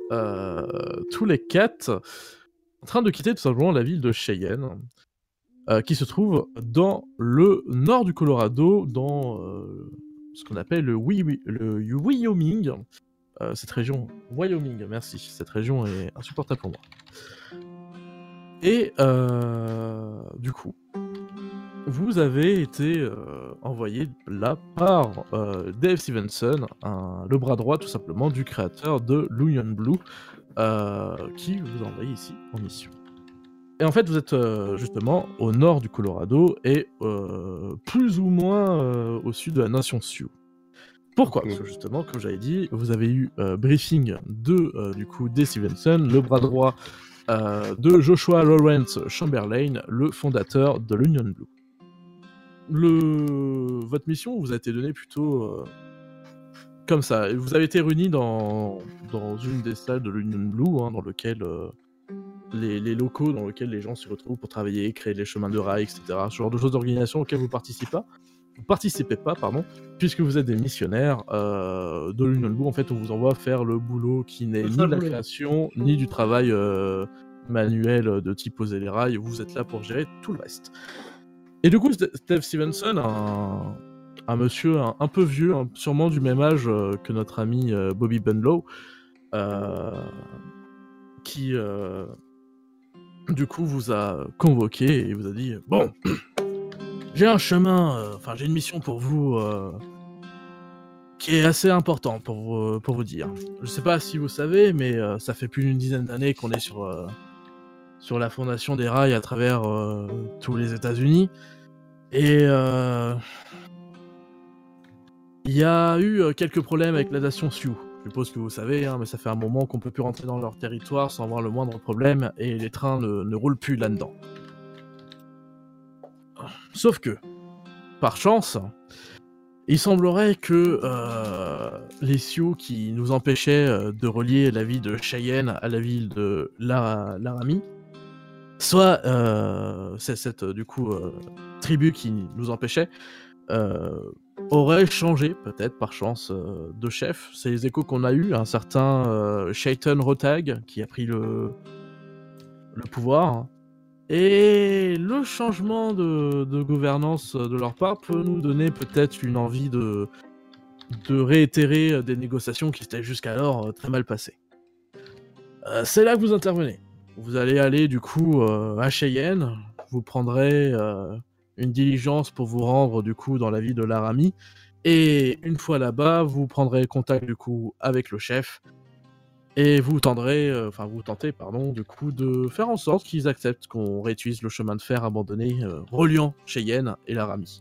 tous les quatre en train de quitter tout simplement la ville de Cheyenne, qui se trouve dans le nord du Colorado, dans ce qu'on appelle le Wyoming. Cette région, Wyoming, merci, cette région est insupportable pour moi. Et du coup, vous avez été envoyé là par Dave Stevenson, le bras droit tout simplement du créateur de l'Union Blue, qui vous a envoyé ici en mission. Et en fait, vous êtes justement au nord du Colorado et plus ou moins au sud de la nation Sioux. Pourquoi ? Parce que justement, comme j'avais dit, vous avez eu briefing de du coup Dave Stevenson, le bras droit de Joshua Lawrence Chamberlain, le fondateur de l'Union Blue. Votre mission vous a été donnée plutôt comme ça. Vous avez été réunis dans une des salles de l'Union Blue, dans lequel les locaux dans lesquels les gens se retrouvent pour travailler, créer les chemins de rail, etc. Ce genre de choses d'organisation auxquelles vous participez pas, puisque vous êtes des missionnaires de l'Union Blue. En fait, on vous envoie faire le boulot qui n'est ni de la création, ni du travail manuel de type poser les rails. Vous êtes là pour gérer tout le reste. Et du coup, Steve Stevenson, un monsieur un peu vieux, sûrement du même âge que notre ami Bobby Bunlow, qui du coup vous a convoqué et vous a dit « Bon, j'ai un chemin, j'ai une mission pour vous qui est assez importante pour vous dire. Je sais pas si vous savez, mais ça fait plus d'une dizaine d'années qu'on est sur la fondation des rails à travers tous les États-Unis. Et il y a eu quelques problèmes avec la nation Sioux. Je suppose que vous savez, mais ça fait un moment qu'on peut plus rentrer dans leur territoire sans avoir le moindre problème, et les trains ne roulent plus là-dedans. Sauf que, par chance, il semblerait que les Sioux qui nous empêchaient de relier la ville de Cheyenne à la ville de Laramie, soit cette tribu qui nous empêchait, aurait changé, peut-être par chance, de chef. C'est les échos qu'on a eu, un certain Shaitan Rotag qui a pris le pouvoir. Et le changement de gouvernance de leur part peut nous donner peut-être une envie de réitérer des négociations qui s'étaient jusqu'alors très mal passées. C'est là que vous intervenez. Vous allez aller du coup à Cheyenne, vous prendrez une diligence pour vous rendre du coup dans la ville de Laramie, et une fois là-bas, vous prendrez contact du coup avec le chef, et vous tentez du coup de faire en sorte qu'ils acceptent qu'on réutilise le chemin de fer abandonné reliant Cheyenne et Laramie.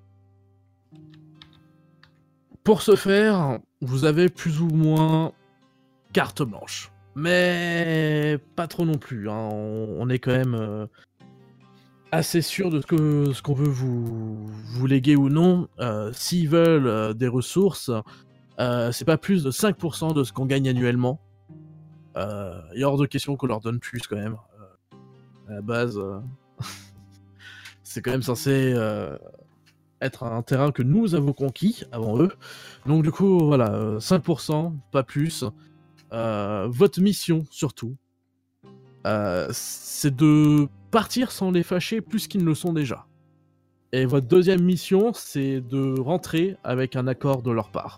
Pour ce faire, vous avez plus ou moins carte blanche. Mais pas trop non plus. On est quand même assez sûr de ce qu'on veut vous léguer ou non. S'ils veulent des ressources, c'est pas plus de 5% de ce qu'on gagne annuellement. Il est hors de question qu'on leur donne plus quand même. À la base, c'est quand même censé être un terrain que nous avons conquis avant eux. Donc du coup, voilà, 5%, pas plus. Votre mission, surtout, c'est de partir sans les fâcher plus qu'ils ne le sont déjà. Et votre deuxième mission, c'est de rentrer avec un accord de leur part.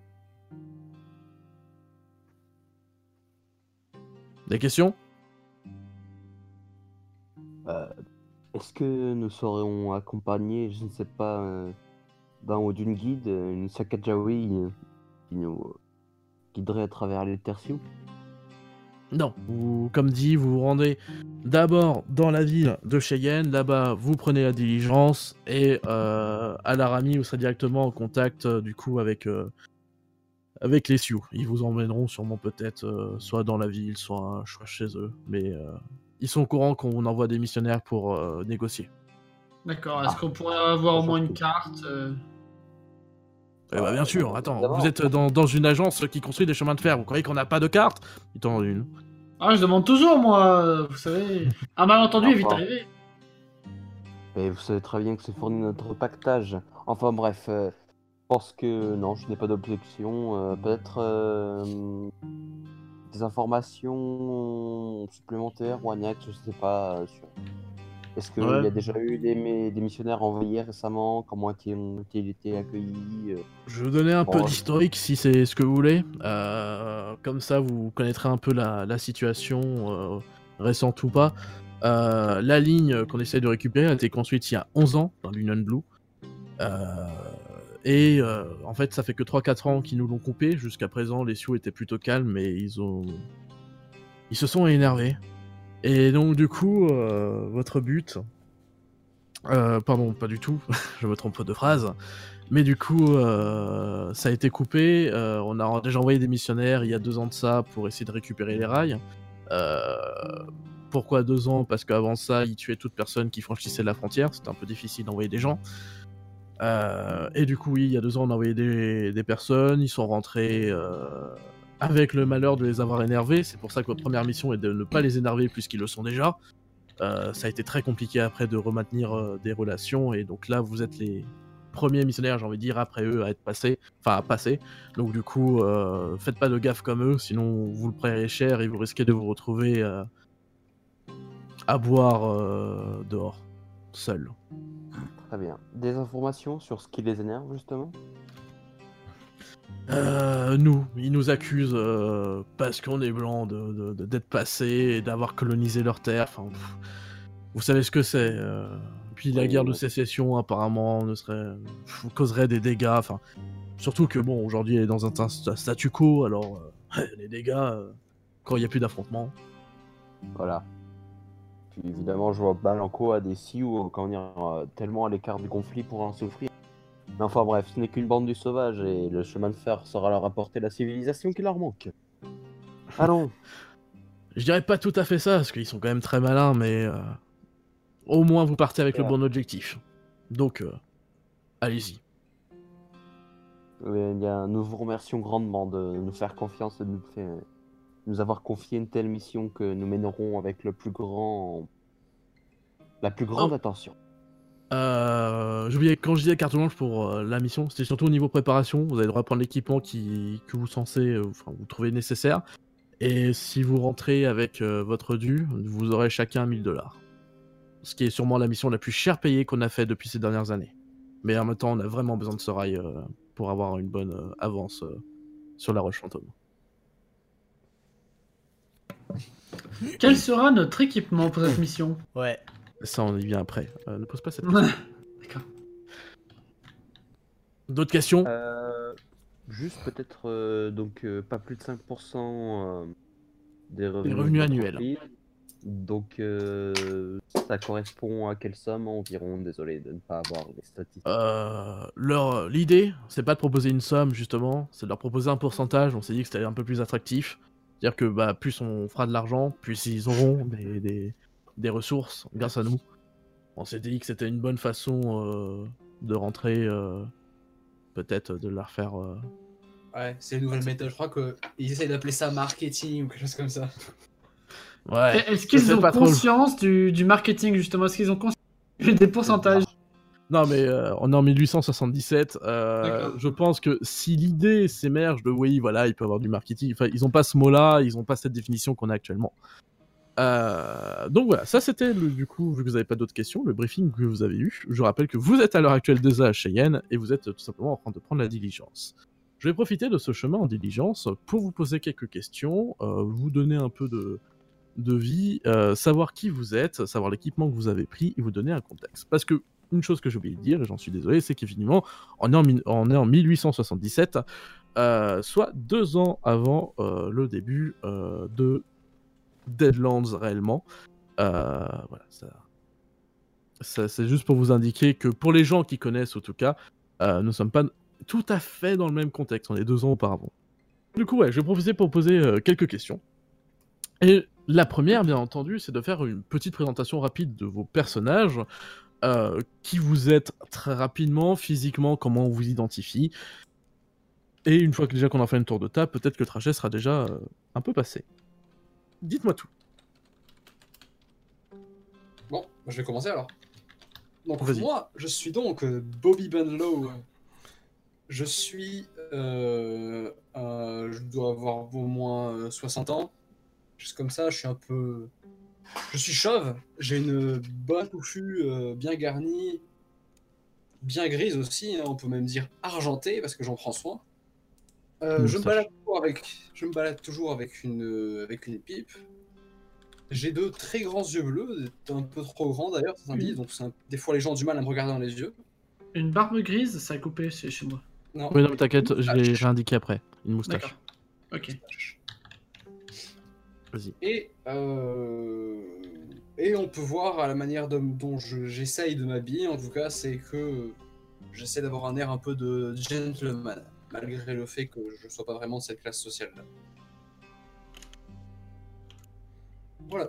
Des questions ? Est-ce que nous serions accompagnés, je ne sais pas, d'un ou d'une guide, une Sacagawea qui nous guiderait à travers les terres Sioux ? Non, comme dit, vous vous rendez d'abord dans la ville de Cheyenne, là-bas vous prenez la diligence, et à Laramie vous serez directement en contact du coup avec les Sioux. Ils vous emmèneront sûrement peut-être soit dans la ville, soit chez eux, mais ils sont au courant qu'on envoie des missionnaires pour négocier. D'accord, est-ce qu'on pourrait avoir au moins une carte Eh bah bien sûr, attends, vous êtes dans une agence qui construit des chemins de fer, vous croyez qu'on n'a pas de carte ? Il t'en donne une. Ah, je demande toujours, moi, vous savez. Un malentendu est vite arrivé. Mais vous savez très bien que c'est fourni notre pactage. Enfin bref, je pense que non, je n'ai pas d'objection. Peut-être des informations supplémentaires ou annexes, je sais pas. Est-ce qu'il y a déjà eu des missionnaires envoyés récemment? Comment ont-ils été accueillis? Je vais vous donner un peu d'historique si c'est ce que vous voulez. Comme ça, vous connaîtrez un peu la situation récente ou pas. La ligne qu'on essaie de récupérer a été construite il y a 11 ans dans l'Union Blue. En fait, ça fait que 3-4 ans qu'ils nous l'ont coupé. Jusqu'à présent, les Sioux étaient plutôt calmes, mais ils se sont énervés. Et donc, du coup, votre but... pardon, pas du tout, je me trompe de phrase. Mais du coup, ça a été coupé. On a déjà envoyé des missionnaires il y a 2 ans de ça pour essayer de récupérer les rails. Pourquoi 2 ans? Parce qu'avant ça, ils tuaient toute personne qui franchissait la frontière. C'était un peu difficile d'envoyer des gens. Et du coup, oui, il y a 2 ans, on a envoyé des personnes. Ils sont rentrés avec le malheur de les avoir énervés. C'est pour ça que votre première mission est de ne pas les énerver puisqu'ils le sont déjà. Ça a été très compliqué après de remaintenir des relations. Et donc là, vous êtes les premiers missionnaires, j'ai envie de dire, après eux à passer. Donc du coup, faites pas de gaffe comme eux, sinon vous le paierez cher et vous risquez de vous retrouver à boire dehors, seul. Très bien. Des informations sur ce qui les énerve, justement? Ils nous accusent parce qu'on est blancs d'être passés et d'avoir colonisé leur terre. Enfin, vous savez ce que c'est. Puis la guerre de sécession, apparemment, causerait des dégâts. Enfin, surtout que, bon, aujourd'hui, elle est dans un statu quo, alors les dégâts, quand il n'y a plus d'affrontement. Voilà. Puis évidemment, je vois Balanco à des Sioux quand on est tellement à l'écart du conflit pour en souffrir. Mais enfin bref, ce n'est qu'une bande du sauvage et le chemin de fer saura leur apporter la civilisation qui leur manque. Allons. Je dirais pas tout à fait ça, parce qu'ils sont quand même très malins, mais au moins vous partez avec le bon objectif. Donc, allez-y. Nous vous remercions grandement de nous faire confiance et de nous avoir confié une telle mission que nous mènerons avec la plus grande attention. J'oubliais, quand je disais carte blanche pour la mission, c'était surtout au niveau préparation. Vous avez le droit de prendre l'équipement que vous censez, vous trouvez nécessaire. Et si vous rentrez avec votre dû, vous aurez chacun 1000$. Ce qui est sûrement la mission la plus chère payée qu'on a fait depuis ces dernières années. Mais en même temps, on a vraiment besoin de ce rail pour avoir une bonne avance sur la Roche Fantôme. Quel sera notre équipement pour cette mission? Ouais. Ça, on y vient après. Ne pose pas cette question. D'accord. D'autres questions? Juste peut-être pas plus de 5% des revenus annuels. Donc ça correspond à quelle somme environ? Désolé de ne pas avoir les statistiques. L'idée, c'est pas de proposer une somme justement, c'est de leur proposer un pourcentage. On s'est dit que c'était un peu plus attractif. C'est-à-dire que plus on fera de l'argent, plus ils auront des ressources grâce à nous. On s'était dit que c'était une bonne façon de rentrer, peut-être de leur faire... Ouais, c'est une nouvelle méthode. Je crois qu'ils essayent d'appeler ça marketing ou quelque chose comme ça. Ouais. Est-ce qu'ils ont conscience du marketing, justement? Est-ce qu'ils ont conscience des pourcentages? Non, mais on est en 1877. Je pense que si l'idée s'émerge de oui, voilà, il peut y avoir du marketing. Enfin, ils n'ont pas ce mot-là, ils n'ont pas cette définition qu'on a actuellement. Donc voilà, ça c'était du coup, vu que vous n'avez pas d'autres questions, le briefing que vous avez eu. Je rappelle que vous êtes à l'heure actuelle déjà à Cheyenne et vous êtes tout simplement en train de prendre la diligence. Je vais profiter de ce chemin en diligence pour vous poser quelques questions, vous donner un peu de vie, savoir qui vous êtes, savoir l'équipement que vous avez pris et vous donner un contexte. Parce que une chose que j'ai oublié de dire, et j'en suis désolé, c'est qu'évidemment, on est en 1877, soit 2 ans avant le début de Deadlands réellement. Voilà, ça c'est juste pour vous indiquer que pour les gens qui connaissent, en tout cas, nous ne sommes pas tout à fait dans le même contexte, on est 2 ans auparavant. Du coup, ouais, je vais profiter pour poser quelques questions. Et la première, bien entendu, c'est de faire une petite présentation rapide de vos personnages, qui vous êtes très rapidement, physiquement, comment on vous identifie. Et une fois qu'on a fait un tour de table, peut-être que le trajet sera déjà un peu passé. Dites-moi tout. Bon, je vais commencer alors. Donc Vas-y. moi, je suis donc Bobby Bunlow. Je suis Je dois avoir au moins 60 ans. Juste comme ça, je suis un peu... Je suis chauve, j'ai une bonne touffue bien garnie, bien grise aussi, hein, on peut même dire argentée parce que j'en prends soin. Je me balade toujours avec une pipe. J'ai de très grands yeux bleus, un peu trop grands d'ailleurs, certains disent, donc des fois les gens ont du mal à me regarder dans les yeux. Une barbe grise, ça a coupé chez moi. Non, Oui, non, mais t'inquiète, je vais moustache. réindiquer après. Une moustache. D'accord. Ok. Vas-y. Et on peut voir à la manière dont j'essaye de m'habiller, en tout cas, c'est que j'essaie d'avoir un air un peu de gentleman, malgré le fait que je ne sois pas vraiment de cette classe sociale-là. Voilà.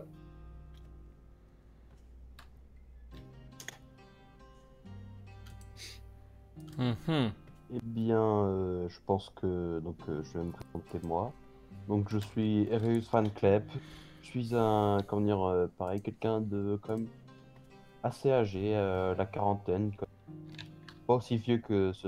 Mhm. Eh bien, je pense que je vais me présenter moi. Donc je suis Ereus Van Klep. Je suis pareil, quelqu'un de quand même assez âgé, la quarantaine, quoi. Pas aussi vieux que ce.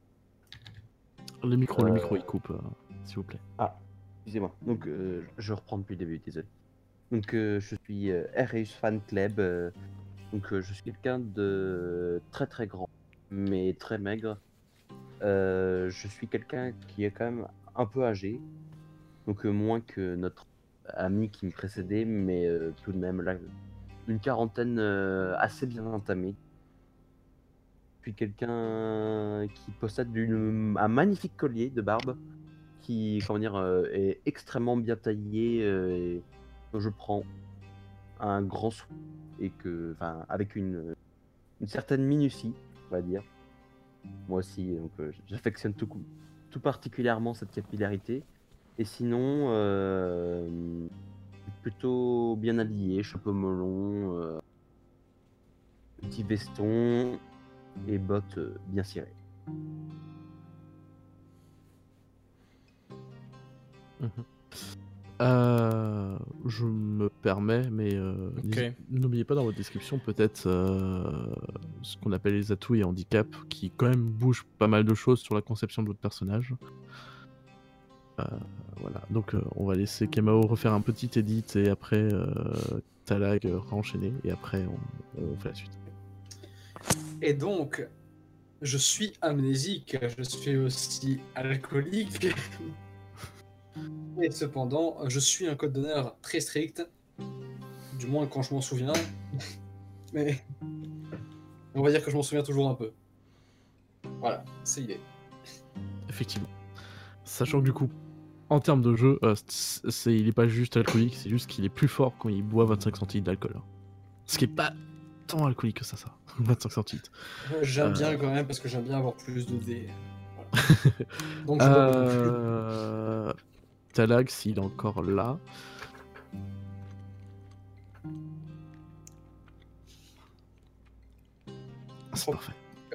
Le micro, il coupe, s'il vous plaît. Ah, excusez-moi. Donc je reprends depuis le début, désolé. Donc je suis Ereus Van Klep. Je suis quelqu'un de très très grand, mais très maigre. Je suis quelqu'un qui est quand même un peu âgé, donc moins que notre ami qui me précédait, mais tout de même là, une quarantaine assez bien entamée. Je suis quelqu'un qui possède un magnifique collier de barbe qui, est extrêmement bien taillé et que je prends un grand soin et avec une certaine minutie, on va dire. Moi aussi, donc j'affectionne tout particulièrement cette capillarité. Et sinon, plutôt bien habillé, chapeau melon, petit veston et bottes bien cirées. Je me permets, mais Ok. n'oubliez pas dans votre description peut-être ce qu'on appelle les atouts et handicaps, qui quand même bougent pas mal de choses sur la conception de votre personnage. Voilà, donc on va laisser Kemao refaire un petit edit et après Talag enchaîner et après on fait la suite. Et donc, je suis amnésique, je suis aussi alcoolique. Et cependant, je suis un code d'honneur très strict, du moins quand je m'en souviens. Mais on va dire que je m'en souviens toujours un peu. Voilà, c'est l'idée. Effectivement. Sachant que du coup, en termes de jeu, il est pas juste alcoolique, c'est juste qu'il est plus fort quand il boit 25 centilitres d'alcool. Hein. Ce qui est pas tant alcoolique que ça. 25 centilitres. J'aime bien quand même parce que j'aime bien avoir plus de dés. Voilà. Donc je bois beaucoup plus. Talag, s'il est encore là. C'est parfait.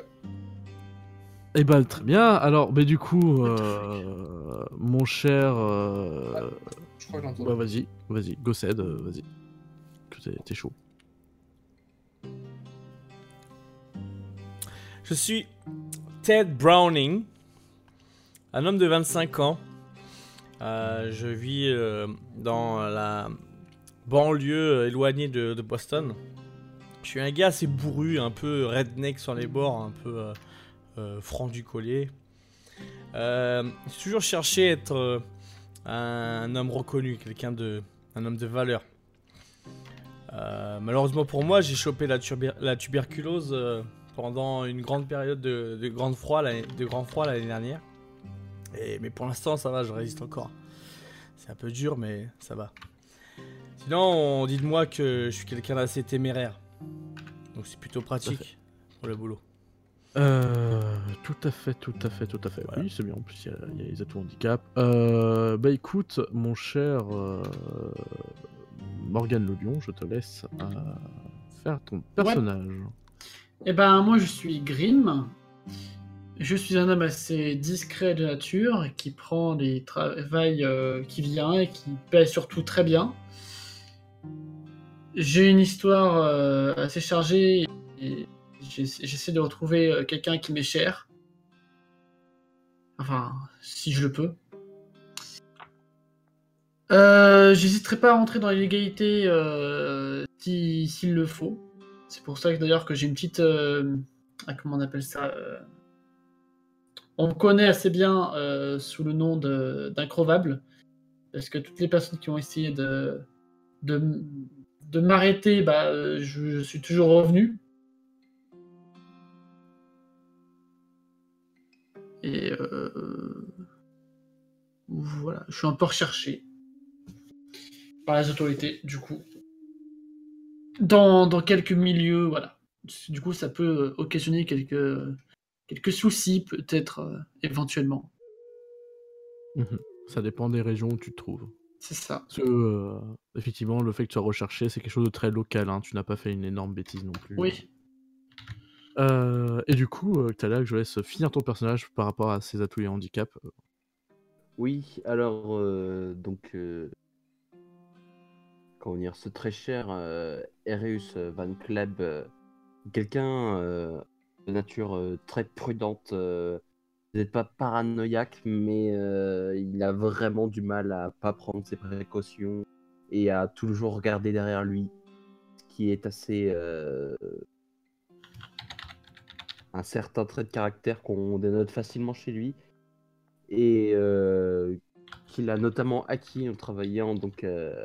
Eh ben très bien. Alors, du coup, mon cher, Je crois que j'entends. bah, vas-y, Gossed, vas-y. Que t'es chaud. Je suis Ted Browning, un homme de 25 ans. Je vis dans la banlieue éloignée de Boston. Je suis un gars assez bourru, un peu redneck sur les bords, un peu franc du collier. J'ai toujours cherché à être un homme reconnu, un homme de valeur. Malheureusement pour moi, j'ai chopé la tuberculose pendant une grande période de grand froid l'année dernière. Mais pour l'instant, ça va, je résiste encore. C'est un peu dur, mais ça va. Sinon, on dit de moi que je suis quelqu'un d'assez téméraire. Donc c'est plutôt pratique pour le boulot. Tout à fait. Voilà. Oui, c'est bien. En plus, il y a les atouts handicap. Écoute, mon cher Morgane Le Lion, je te laisse faire ton personnage. Eh ben, moi, je suis Grim. Je suis un homme assez discret de nature, qui prend des travails qui vient et qui paie surtout très bien. J'ai une histoire assez chargée et j'essaie de retrouver quelqu'un qui m'est cher. Enfin, si je le peux. J'hésiterai pas à rentrer dans l'illégalité s'il le faut. C'est pour ça que d'ailleurs que j'ai une petite... comment on appelle ça on me connaît assez bien sous le nom d'increvable. Parce que toutes les personnes qui ont essayé de m'arrêter, bah, je suis toujours revenu. Et voilà, je suis un peu recherché par les autorités, du coup. Dans quelques milieux, voilà. Du coup, ça peut occasionner quelques soucis, peut-être, éventuellement. Ça dépend des régions où tu te trouves. C'est ça. Parce que, effectivement, le fait que tu sois recherché, c'est quelque chose de très local, hein. Tu n'as pas fait une énorme bêtise non plus. Oui. Et du coup, Talia, je laisse finir ton personnage par rapport à ses atouts et handicaps. Oui, alors, comment dire, ce très cher Ereus Van Kleb, quelqu'un de nature très prudente, peut-être pas paranoïaque, mais il a vraiment du mal à pas prendre ses précautions et à toujours regarder derrière lui, ce qui est assez un certain trait de caractère qu'on dénote facilement chez lui et qu'il a notamment acquis en travaillant donc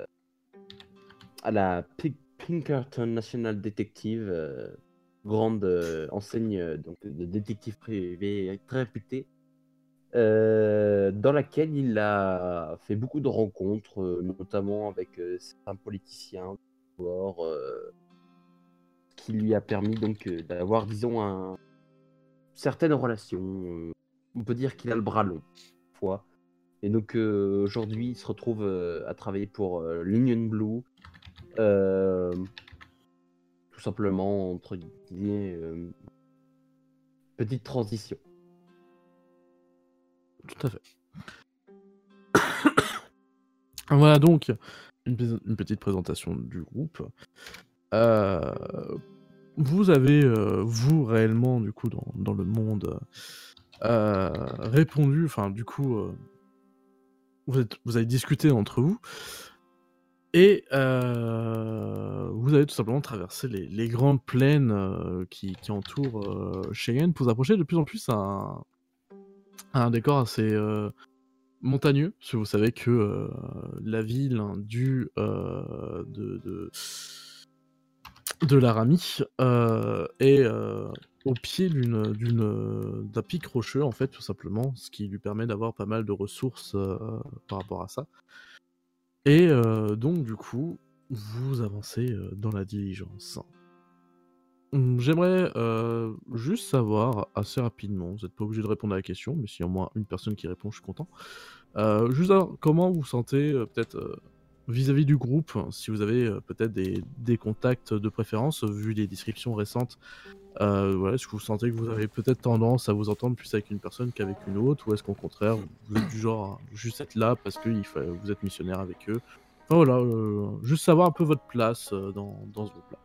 à la Pinkerton National Detective, grande enseigne donc, de détective privé très réputée, dans laquelle il a fait beaucoup de rencontres, notamment avec certains politiciens, qui lui a permis donc d'avoir, disons, certaines relations. On peut dire qu'il a le bras long, fois. Et donc aujourd'hui, il se retrouve à travailler pour l'Union Blue. Tout simplement, entre guillemets, petite transition. Tout à fait. Voilà donc une petite présentation du groupe. Vous avez, vous, réellement, du coup, dans le monde, répondu, enfin, du coup, vous avez discuté entre vous, et vous avez tout simplement traversé les grandes plaines qui entourent Cheyenne pour vous approcher de plus en plus à un décor assez montagneux, parce que vous savez que la ville de Laramie est au pied d'un pic rocheux, en fait, tout simplement, ce qui lui permet d'avoir pas mal de ressources par rapport à ça. Et donc, du coup, vous avancez dans la diligence. J'aimerais juste savoir assez rapidement, vous n'êtes pas obligé de répondre à la question, mais s'il y a au moins une personne qui répond, je suis content. Juste savoir comment vous vous sentez, peut-être vis-à-vis du groupe, si vous avez peut-être des contacts de préférence, vu les descriptions récentes. Voilà, est-ce que vous sentez que vous avez peut-être tendance à vous entendre plus avec une personne qu'avec une autre, ou est-ce qu'au contraire, vous êtes du genre à juste être là parce que vous êtes missionnaire avec eux? Enfin, voilà, juste savoir un peu votre place dans ce groupe-là.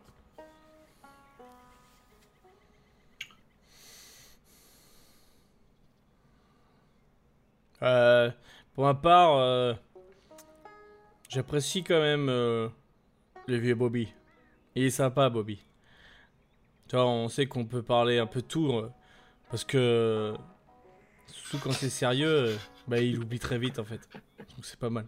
Pour ma part, j'apprécie quand même le vieux Bobby. Il est sympa, Bobby. Tu vois, on sait qu'on peut parler un peu de tout, parce que surtout quand c'est sérieux, bah il oublie très vite en fait. Donc c'est pas mal.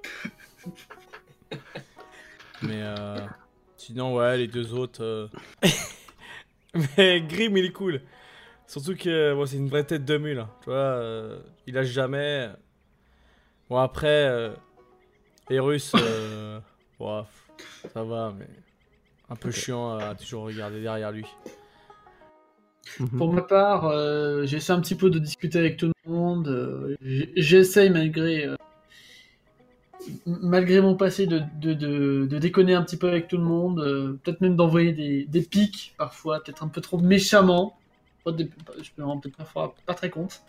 Mais sinon ouais, les deux autres. Mais Grim il est cool. Surtout que bon, c'est une vraie tête de mule. Hein. Tu vois, il lâche jamais. Bon après, Erus, bon, ça va, mais un peu chiant à toujours regarder derrière lui. Pour ma part, j'essaie un petit peu de discuter avec tout le monde. J'essaye malgré mon passé de déconner un petit peu avec tout le monde. Peut-être même d'envoyer des pics parfois, peut-être un peu trop méchamment. Je me rends peut-être parfois pas très compte.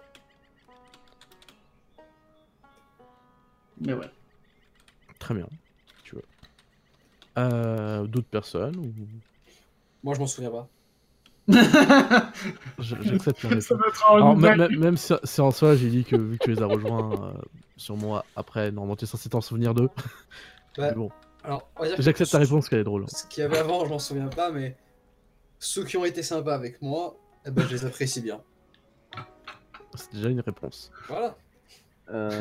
Mais ouais. Très bien, si tu veux. D'autres personnes ou... Moi, je m'en souviens pas. J'accepte la Ça réponse. va être un Alors, nouvel- même si en soi, j'ai dit que vu que tu les as rejoints sur moi après, normalement, tu es censé t'en souvenir d'eux. Bah, Mais bon, alors, on va dire que j'accepte ta réponse qu'elle est drôle. ce qu'il y avait avant, je m'en souviens pas, mais ceux qui ont été sympas avec moi, eh ben, je les apprécie bien. C'est déjà une réponse. Voilà. Euh,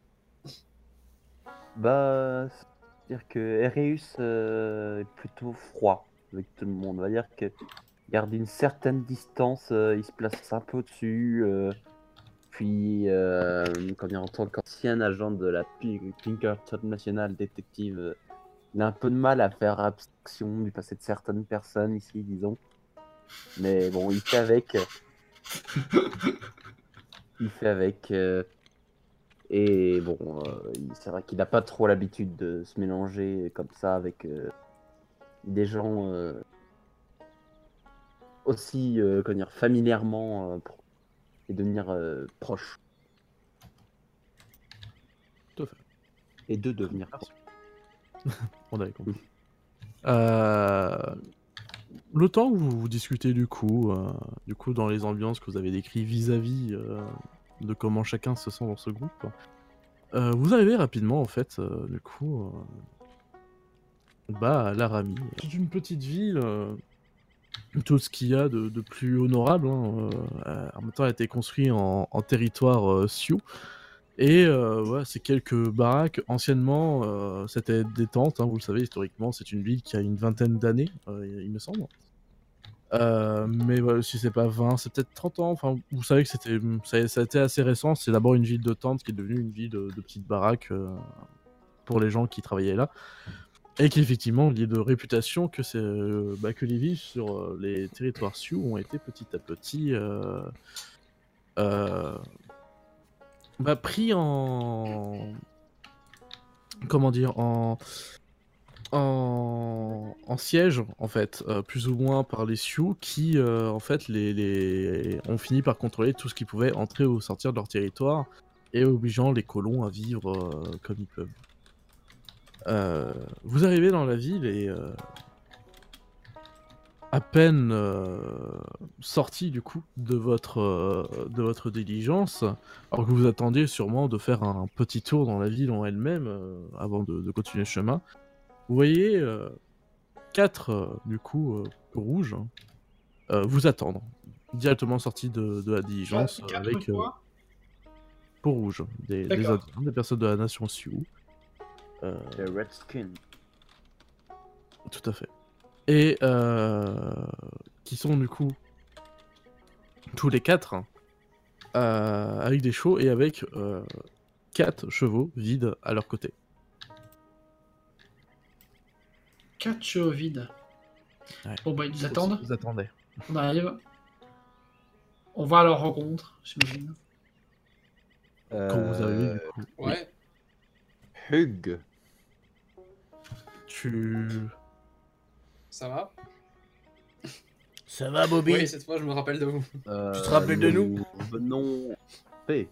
Bah, c'est-à-dire que Ereus est plutôt froid avec tout le monde. On va dire que garde une certaine distance, il se place un peu au-dessus. Puis, comme en tant qu'ancien agent de la Pinkerton National Detective, il a un peu de mal à faire abstraction du passé de certaines personnes ici, disons. Mais bon, il fait avec. Il fait avec. Et bon, c'est vrai qu'il n'a pas trop l'habitude de se mélanger comme ça avec des gens aussi, comment dire, familièrement et devenir proches. Tout à fait. Et de devenir Merci. proches. On avait compris. Le temps que vous discutez du coup dans les ambiances que vous avez décrites vis-à-vis de comment chacun se sent dans ce groupe, vous arrivez rapidement en fait, à Laramie. Toute une petite ville, tout ce qu'il y a de plus honorable, en même temps a été construit en territoire Sioux. Et voilà, c'est quelques baraques. Anciennement, c'était des tentes, hein, vous le savez, historiquement, c'est une ville qui a une vingtaine d'années, il me semble. Mais voilà, si c'est pas 20, c'est peut-être 30 ans. Enfin, vous savez que ça a été assez récent. C'est d'abord une ville de tentes qui est devenue une ville de petites baraques pour les gens qui travaillaient là. Et qui effectivement lié de réputation que que les villes sur les territoires Sioux ont été petit à petit pris en comment dire en siège en fait, plus ou moins par les Sioux qui en fait ont fini par contrôler tout ce qui pouvait entrer ou sortir de leur territoire et obligeant les colons à vivre comme ils peuvent. Vous arrivez dans la ville et à peine sorti du coup de votre diligence, alors que vous attendiez sûrement de faire un petit tour dans la ville en elle-même avant de continuer le chemin, vous voyez 4 rouges vous attendre, directement sortis de la diligence Quatre avec quoi peau rouge, des D'accord. Indiens, des personnes de la nation Sioux. Les Redskins. Tout à fait. Et qui sont du coup tous les 4 avec des chevaux et avec 4 chevaux vides à leur côté. 4 chevaux vides. Ouais. Bon bah ils nous attendent. Vous attendez. On arrive. On va à leur rencontre, j'imagine. Quand vous arrivez du coup. Ouais. Hugh. Ça va? Ça va, Bobby? Oui, cette fois, je me rappelle de vous. Tu te rappelles de nous? Venons paix.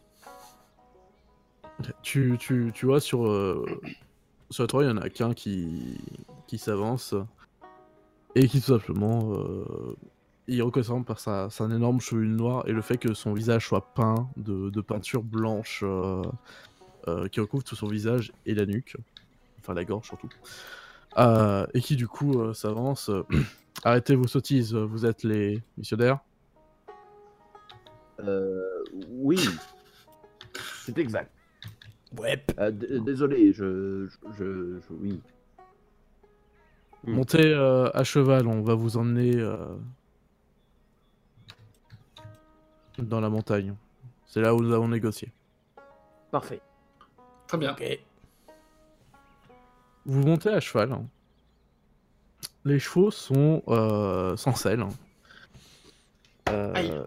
Tu vois sur la toile, il y en a qu'un qui s'avance et qui tout simplement il reconnaît par sa énorme chevelure noire et le fait que son visage soit peint de peinture blanche qui recouvre tout son visage et la nuque, enfin la gorge surtout, et qui du coup s'avance. Arrêtez vos sottises, vous êtes les missionnaires? Oui, c'est exact. Ouais. Désolé, oui. Montez à cheval, on va vous emmener dans la montagne. C'est là où nous avons négocié. Parfait. Très bien. Ok. Vous montez à cheval. Hein. Les chevaux sont sans selle. Aïe.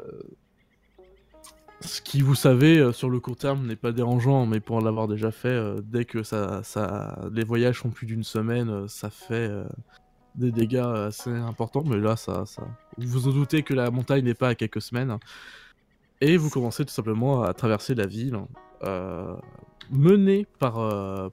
Ce qui, vous savez, sur le court terme n'est pas dérangeant, mais pour l'avoir déjà fait, dès que les voyages font plus d'une semaine, ça fait des dégâts assez importants. Mais là, vous vous en doutez que la montagne n'est pas à quelques semaines. Et vous commencez tout simplement à traverser la ville, mené par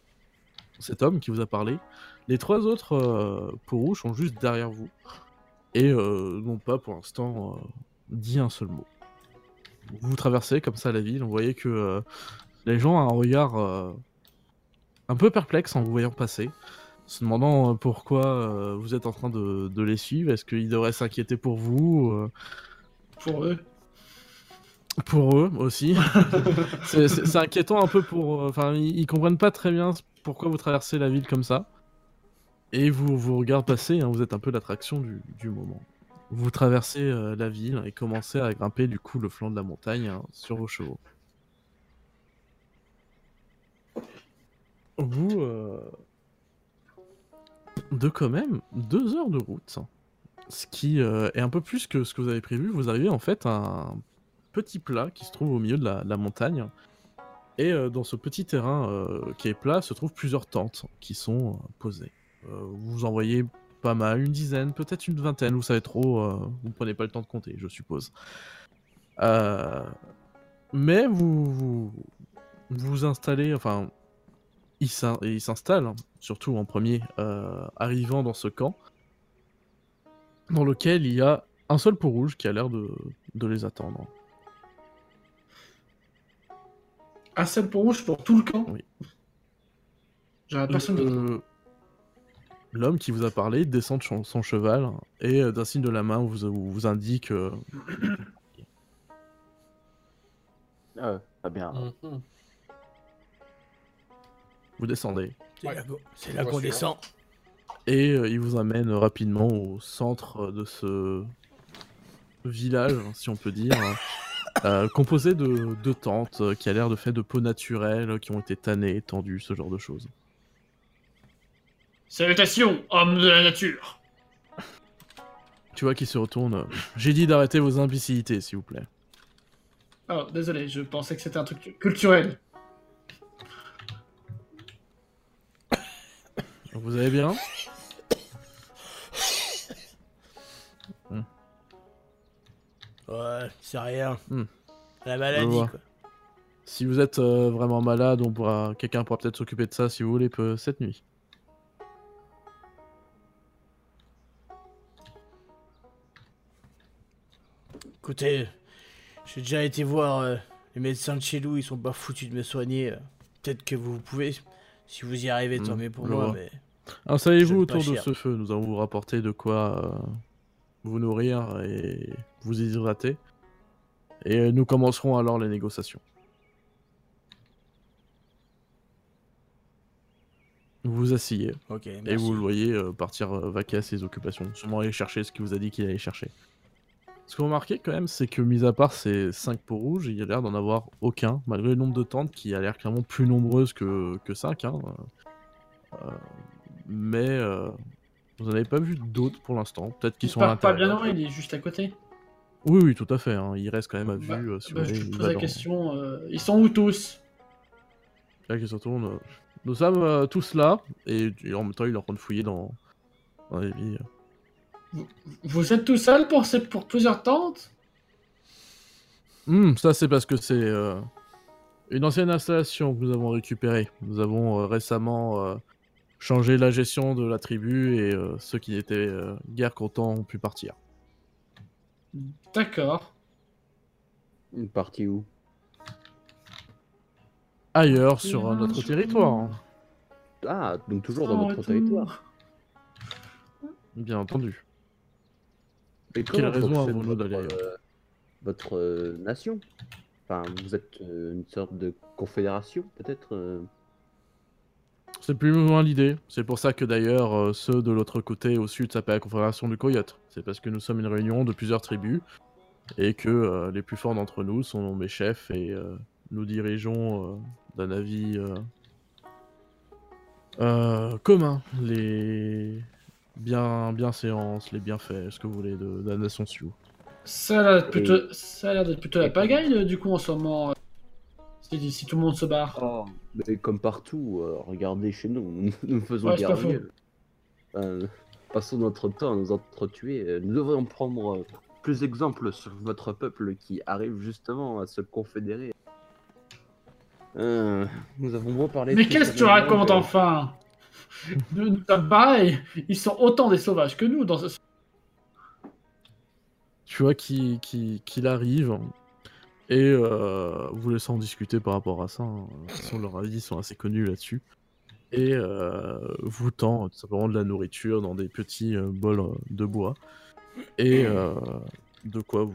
cet homme qui vous a parlé. Les 3 autres peaux rouges sont juste derrière vous. et n'ont pas pour l'instant dit un seul mot. Vous traversez comme ça la ville, vous voyez que les gens ont un regard un peu perplexe en vous voyant passer, se demandant pourquoi vous êtes en train de les suivre, est-ce qu'ils devraient s'inquiéter pour vous Pour eux. Pour eux aussi. C'est inquiétant un peu pour... Enfin, ils comprennent pas très bien pourquoi vous traversez la ville comme ça. Et vous regardent passer, hein, vous êtes un peu l'attraction du moment. Vous traversez la ville et commencez à grimper du coup le flanc de la montagne hein, sur vos chevaux. Vous... de quand même 2 heures de route. Ce qui est un peu plus que ce que vous avez prévu. Vous arrivez en fait à un petit plat qui se trouve au milieu de la montagne. Et dans ce petit terrain qui est plat se trouvent plusieurs tentes qui sont posées. Vous en voyez pas mal, une dizaine, peut-être une vingtaine, vous savez trop, vous prenez pas le temps de compter, je suppose. Mais vous installez, enfin, ils s'installent, hein, surtout en premier, arrivant dans ce camp, dans lequel il y a un seul peau rouge qui a l'air de les attendre. Un seul pour rouge pour tout le camp. Oui. J'aurais personne d'autre. L'homme qui vous a parlé descend de son cheval et d'un signe de la main vous indique... Très bien. Mhm. Vous descendez. C'est là qu'on descend. Et il vous amène rapidement au centre de ce village, si on peut dire, composé de tentes qui a l'air de fait de peaux naturelles qui ont été tannées, tendues, ce genre de choses. Salutations, homme de la nature. Tu vois qu'il se retourne. J'ai dit d'arrêter vos imbécilités, s'il vous plaît. Oh, désolé, je pensais que c'était un truc culturel. Vous allez bien ? Ouais, c'est rien. Hmm. La Je maladie, vois. quoi. Si vous êtes vraiment malade, quelqu'un pourra peut-être s'occuper de ça si vous voulez cette nuit. Écoutez, j'ai déjà été voir les médecins de chez nous, ils sont pas foutus de me soigner. Peut-être que vous pouvez, si vous y arrivez, tant mieux pour je moi, vois. mais... Alors, savez-vous, J'aime pas autour de cher. ce feu, nous allons vous rapporter de quoi vous nourrir et vous hydrater. Et nous commencerons alors les négociations. Vous vous asseyez Ok, et merci. vous le voyez partir vaquer à ses occupations. Sûrement aller chercher ce qu'il vous a dit qu'il allait chercher. Ce que vous remarquez quand même, c'est que mis à part ces 5 peaux rouges, il y a l'air d'en avoir aucun, malgré le nombre de tentes qui a l'air clairement plus nombreuse que 5. Hein. Mais vous n'en avez pas vu d'autres pour l'instant. Peut-être qu'ils sont à Pas bien l'intérieur. loin, il est juste à côté. Oui, oui, tout à fait. Hein. Il reste quand même à vue. Si vous Je voulez, te il pose va la dans- question, ils sont où tous? Là, qui se retourne. Nous sommes tous là, et en même temps, il est en train de fouiller dans les vies. Vous êtes tout seul pour plusieurs tentes? Ça, c'est parce que c'est une ancienne installation que nous avons récupérée. Nous avons récemment changé la gestion de la tribu, et ceux qui étaient guère contents ont pu partir. D'accord. Une partie où? Ailleurs, sur notre territoire, hein, Ah, donc toujours dans votre territoire. bien entendu. Et Quelle comment raison fonctionne avons-nous d'aller ailleurs votre nation? Enfin, vous êtes une sorte de confédération, peut-être C'est plus ou moins l'idée. C'est pour ça que d'ailleurs, ceux de l'autre côté, au sud, s'appellent la Confédération du Coyote. C'est parce que nous sommes une réunion de plusieurs tribus, et que les plus forts d'entre nous sont mes chefs, et nous dirigeons d'un avis commun les bienséances, les bienfaits, ce que vous voulez, de la nation Sioux. Ça a l'air d'être plutôt la pagaille, du coup, en ce moment. Si tout le monde se barre. Oh, mais comme partout, regardez chez nous, nous faisons Ouais, c'est pas guerre faux. mieux. Passons notre temps à nous entretuer. Nous devrions prendre plus d'exemples sur votre peuple qui arrive justement à se confédérer. Nous avons beau parler... Mais tous qu'est-ce que la tu même racontes langue, enfin? Nous sommes pareils. Ils sont autant des sauvages que nous dans ce... tu vois qu'il arrive et vous laissez en discuter par rapport à ça. Hein. De toute façon, leurs avis sont assez connus là-dessus. Et vous tend tout simplement de la nourriture dans des petits bols de bois. Et de quoi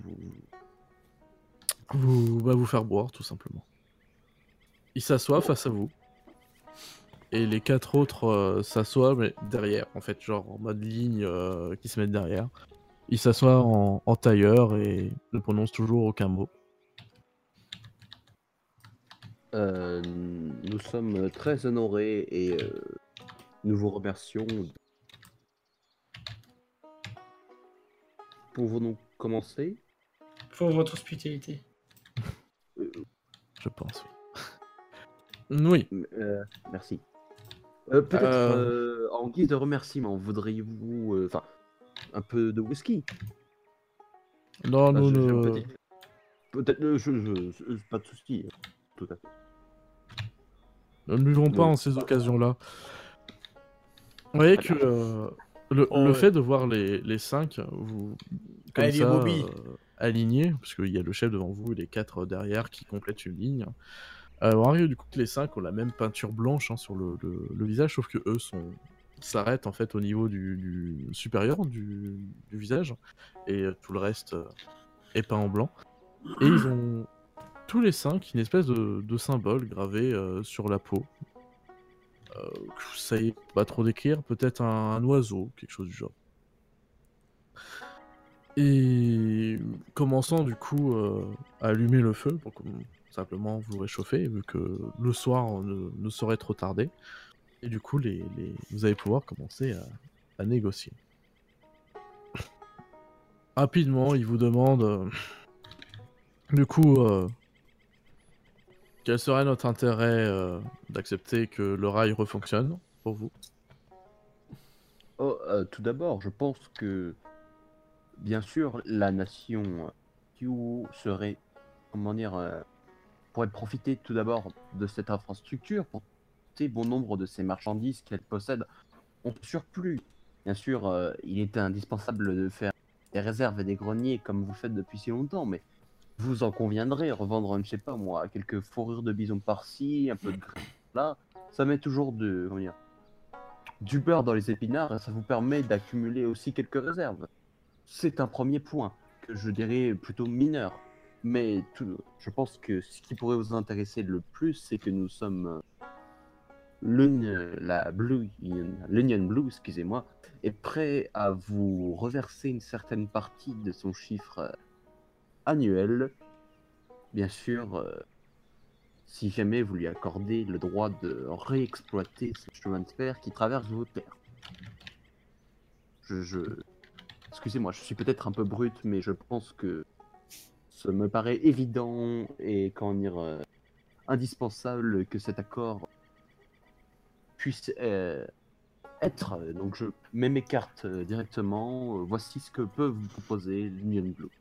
vous faire boire, tout simplement. Il s'assoit face à vous. Et les 4 autres s'assoient, mais derrière, en fait, genre en mode ligne qui se mettent derrière. Il s'assoit en tailleur et ne prononce toujours aucun mot. Nous sommes très honorés et nous vous remercions. Pouvons-nous commencer? Pour votre hospitalité. Je pense, oui. Oui. Merci. Peut-être en guise de remerciement, voudriez-vous un peu de whisky? Non, nous j'ai un ne... petit- Peut-être, pas de souci. Tout à fait. Nous ne buvons pas Oui. en ces occasions-là. Vous voyez que le fait de voir les 5, vous, comme Allez, ça, Bobby. alignés, parce qu'il y a le chef devant vous et les 4 derrière qui complètent une ligne, vous voyez du coup que les 5 ont la même peinture blanche sur le visage, sauf que eux s'arrêtent en fait au niveau du supérieur du visage, et tout le reste est peint en blanc. Et ils ont tous les 5 une espèce de symbole gravé sur la peau. Vous savez pas trop décrire, peut-être un oiseau, quelque chose du genre. Et commençant du coup à allumer le feu pour simplement vous réchauffer, vu que le soir ne saurait trop tarder. Et du coup, vous allez pouvoir commencer à négocier. Rapidement, il vous demande du coup quel serait notre intérêt d'accepter que le rail refonctionne pour vous. Tout d'abord, je pense que, bien sûr, la nation Sioux serait, comment dire, pourrait profiter tout d'abord de cette infrastructure pour porter bon nombre de ces marchandises qu'elle possède en surplus. Bien sûr, il est indispensable de faire des réserves et des greniers comme vous faites depuis si longtemps, mais vous en conviendrez, revendre, je ne sais pas moi, quelques fourrures de bison par-ci, un peu de grain là, ça met toujours du beurre dans les épinards et ça vous permet d'accumuler aussi quelques réserves. C'est un premier point que je dirais plutôt mineur. Mais je pense que ce qui pourrait vous intéresser le plus, c'est que nous sommes l'Union Blue, excusez-moi, est prêt à vous reverser une certaine partie de son chiffre annuel. Bien sûr, si jamais vous lui accordez le droit de réexploiter ce chemin de fer qui traverse vos terres. Excusez-moi, je suis peut-être un peu brut, mais je pense que ça me paraît évident et indispensable que cet accord puisse être. Donc je mets mes cartes directement. Voici ce que peut vous proposer l'Union Blue.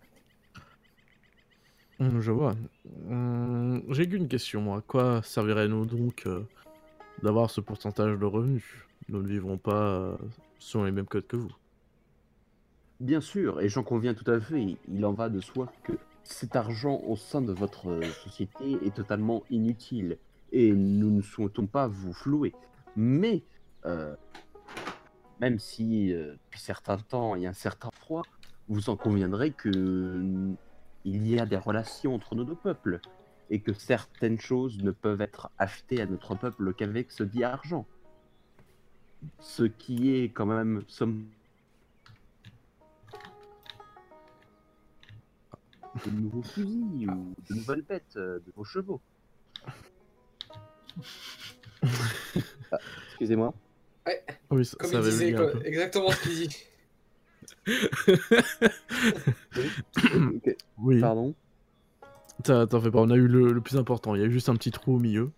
Je vois. J'ai qu'une question, moi. À quoi servirait-nous donc d'avoir ce pourcentage de revenus? Nous ne vivons pas sur les mêmes codes que vous. Bien sûr, et j'en conviens tout à fait, il en va de soi que cet argent au sein de votre société est totalement inutile, et nous ne souhaitons pas vous flouer. Mais, même si depuis certains temps il y a un certain froid, vous en conviendrez que il y a des relations entre nos deux peuples, et que certaines choses ne peuvent être achetées à notre peuple qu'avec ce dit argent. Ce qui est quand même, de nouveaux fusils ou de nouvelles bêtes de vos chevaux. Excusez-moi. Oui, Comme ça il avait disait, bugué un peu. exactement ce qu'il dit. Ok. Oui, Pardon. t'en fais pas, on a eu le plus important, il y a eu juste un petit trou au milieu.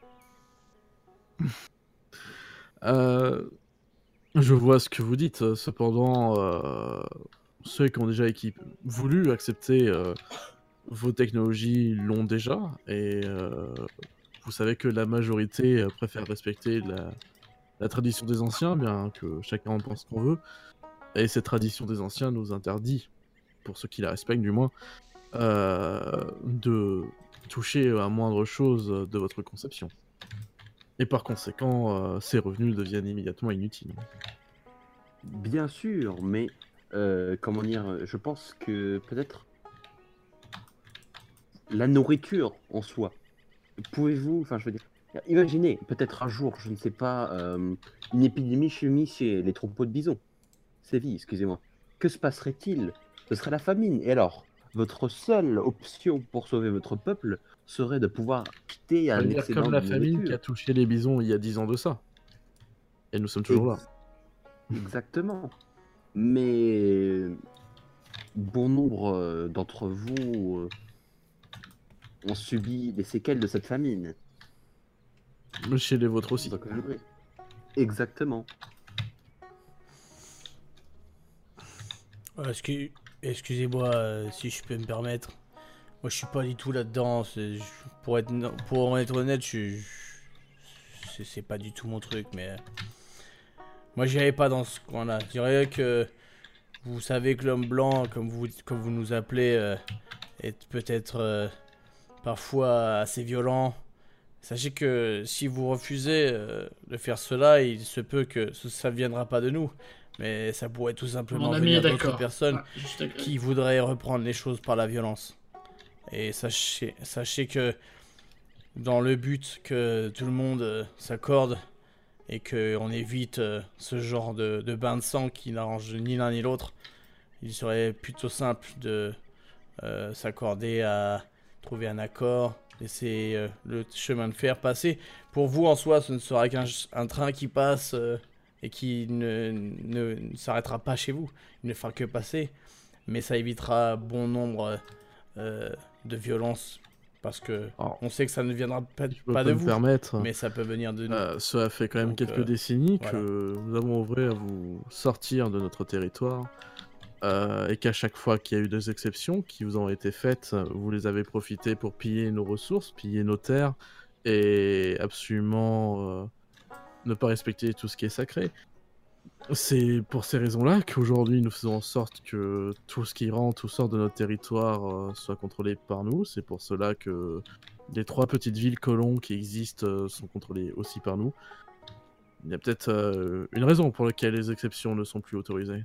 Je vois ce que vous dites, cependant, ceux qui ont déjà voulu accepter vos technologies l'ont déjà, et vous savez que la majorité préfère respecter la tradition des anciens, bien que chacun en pense ce qu'on veut, et cette tradition des anciens nous interdit pour ceux qui la respectent du moins, de toucher à moindre chose de votre conception. Et par conséquent, ces revenus deviennent immédiatement inutiles. Bien sûr, mais comment dire, je pense que peut-être la nourriture en soi. Pouvez-vous, enfin je veux dire, imaginez peut-être un jour, je ne sais pas, une épidémie chez les troupeaux de bisons. Séville, excusez-moi. Que se passerait-il? Ce serait la famine. Et alors, votre seule option pour sauver votre peuple serait de pouvoir quitter On va un dire excédent comme de la famine qui a nourriture. touché les bisons il y a 10 ans de ça. Et nous sommes toujours là. Exactement. Mais bon nombre d'entre vous ont subi les séquelles de cette famine. Chez les vôtres aussi. Donc, exactement. Excusez-moi si je peux me permettre. Moi, je suis pas du tout là-dedans. Pour être honnête, c'est pas du tout mon truc. Mais moi, j'irai pas dans ce coin-là. Je dirais que vous savez que l'homme blanc, comme vous nous appelez, est peut-être parfois assez violent. Sachez que si vous refusez de faire cela, il se peut que ça ne viendra pas de nous. Mais ça pourrait tout simplement Mon ami est venir d'autres d'accord. personnes Ah, je suis d'accord. qui voudraient reprendre les choses par la violence. Et sachez que dans le but que tout le monde s'accorde et qu'on évite ce genre de bain de sang qui n'arrange ni l'un ni l'autre, il serait plutôt simple de s'accorder à trouver un accord, laisser le chemin de fer passer. Pour vous, en soi, ce ne sera qu'un train qui passe et qui ne s'arrêtera pas chez vous. Il ne fera que passer. Mais ça évitera bon nombre de violences. Parce que Alors, on sait que ça ne viendra pas Je peux de me vous. permettre. Mais ça peut venir de nous. Cela fait quand même Donc, quelques décennies voilà. que nous avons œuvré à vous sortir de notre territoire. Et qu'à chaque fois qu'il y a eu des exceptions qui vous ont été faites, vous les avez profitées pour piller nos ressources, piller nos terres, et absolument ne pas respecter tout ce qui est sacré. C'est pour ces raisons-là qu'aujourd'hui nous faisons en sorte que tout ce qui rentre ou sort de notre territoire soit contrôlé par nous. C'est pour cela que les 3 petites villes colons qui existent sont contrôlées aussi par nous. Il y a peut-être une raison pour laquelle les exceptions ne sont plus autorisées.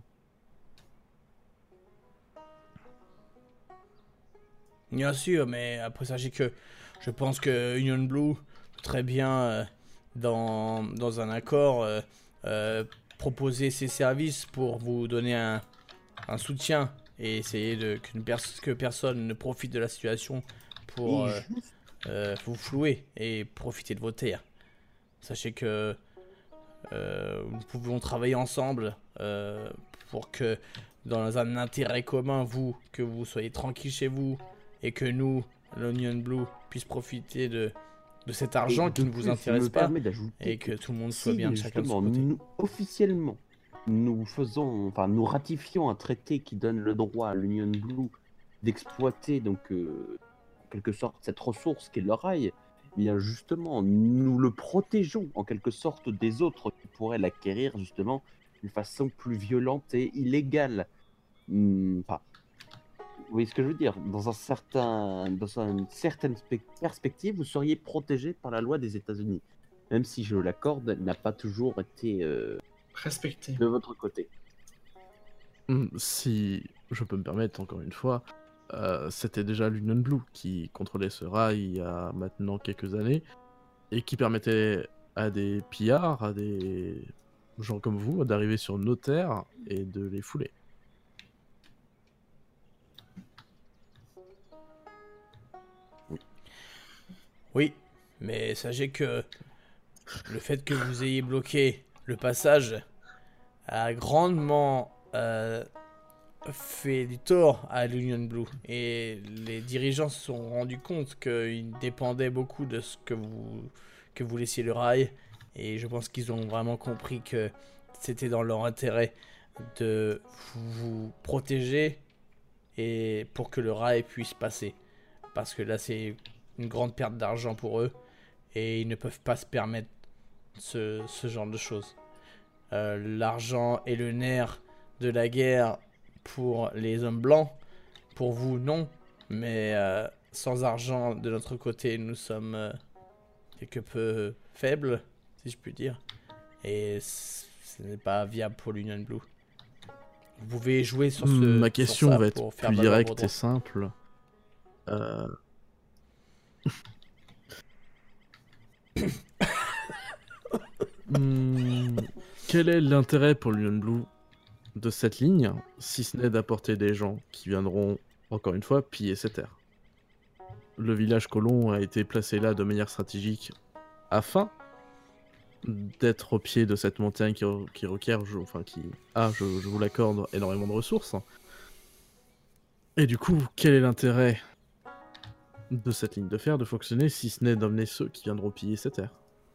Bien sûr, mais après sachez que je pense que Union Blue peut très bien dans un accord proposer ses services pour vous donner un soutien et essayer que personne ne profite de la situation pour Et juste, vous flouer et profiter de vos terres. Sachez que nous pouvons travailler ensemble pour que dans un intérêt commun, que vous soyez tranquille chez vous et que nous, l'Onion Blue, puisse profiter de cet argent et qui de ne vous plus, il intéresse me pas permet d'ajouter et que tout le monde soit si bien chacun de son justement côté. officiellement nous nous ratifions un traité qui donne le droit à l'Union Blue d'exploiter donc en quelque sorte cette ressource qu'est le rail, eh bien justement nous le protégeons en quelque sorte des autres qui pourraient l'acquérir justement d'une façon plus violente et illégale. Enfin, vous voyez ce que je veux dire? Dans une certaine perspective, vous seriez protégé par la loi des États-Unis, même si je l'accorde, elle n'a pas toujours été Respecté. de votre côté. Si je peux me permettre, encore une fois, c'était déjà l'Union Blue qui contrôlait ce rail il y a maintenant quelques années, et qui permettait à des pillards, à des gens comme vous, d'arriver sur nos terres et de les fouler. Oui, mais sachez que le fait que vous ayez bloqué le passage a grandement fait du tort à l'Union Blue. Et les dirigeants se sont rendus compte qu'ils dépendaient beaucoup de ce que vous laissiez le rail. Et je pense qu'ils ont vraiment compris que c'était dans leur intérêt de vous protéger et pour que le rail puisse passer. Parce que là, c'est une grande perte d'argent pour eux. Et ils ne peuvent pas se permettre ce genre de choses. L'argent est le nerf de la guerre pour les hommes blancs, pour vous, non. Mais sans argent de notre côté, nous sommes quelque peu faibles, si je puis dire. Et ce n'est pas viable pour l'Union Blue. Vous pouvez jouer sur ce. Ma sur question ça va être pour faire plus valoir vos directe et droits. simple. Quel est l'intérêt pour l'Union Blue de cette ligne, si ce n'est d'apporter des gens qui viendront, encore une fois, piller ces terres? Le village colon a été placé là de manière stratégique afin d'être au pied de cette montagne qui requiert, je vous l'accorde, énormément de ressources. Et du coup, quel est l'intérêt de cette ligne de fer de fonctionner si ce n'est d'emmener ceux qui viendront piller ces terres?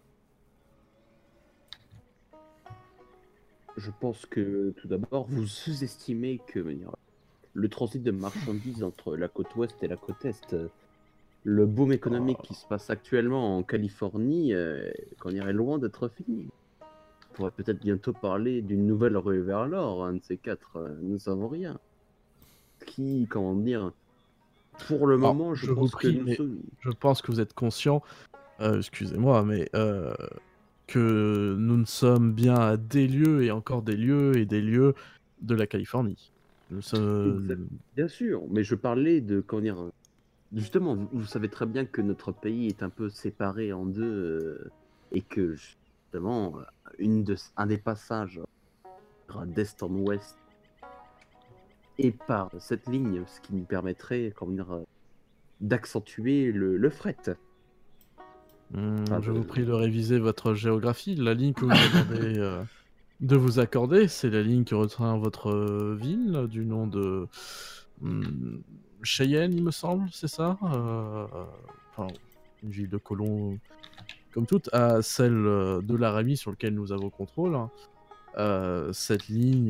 Je pense que tout d'abord, vous sous-estimez que le transit de marchandises entre la côte ouest et la côte est, le boom économique qui se passe actuellement en Californie, qu'on irait loin d'être fini. On pourrait peut-être bientôt parler d'une nouvelle ruée vers l'or, un de ces quatre, nous ne savons rien. Qui, comment dire, pour le moment, je je vous pense prie, que nous mais sommes... je pense que vous êtes conscient, excusez-moi, mais que nous ne sommes bien à des lieux et encore des lieux et des lieux de la Californie. Nous sommes... Bien sûr, mais je parlais de, comment dire, justement, vous savez très bien que notre pays est un peu séparé en deux et que justement, un des passages d'est en ouest est par cette ligne, ce qui nous permettrait, comment dire, d'accentuer le fret. je vous prie de réviser votre géographie. La ligne que vous demandez de vous accorder, c'est la ligne qui retraint votre ville du nom de Cheyenne, il me semble, c'est ça enfin, une ville de colons comme toutes, à celle de Laramie sur laquelle nous avons contrôle. Cette ligne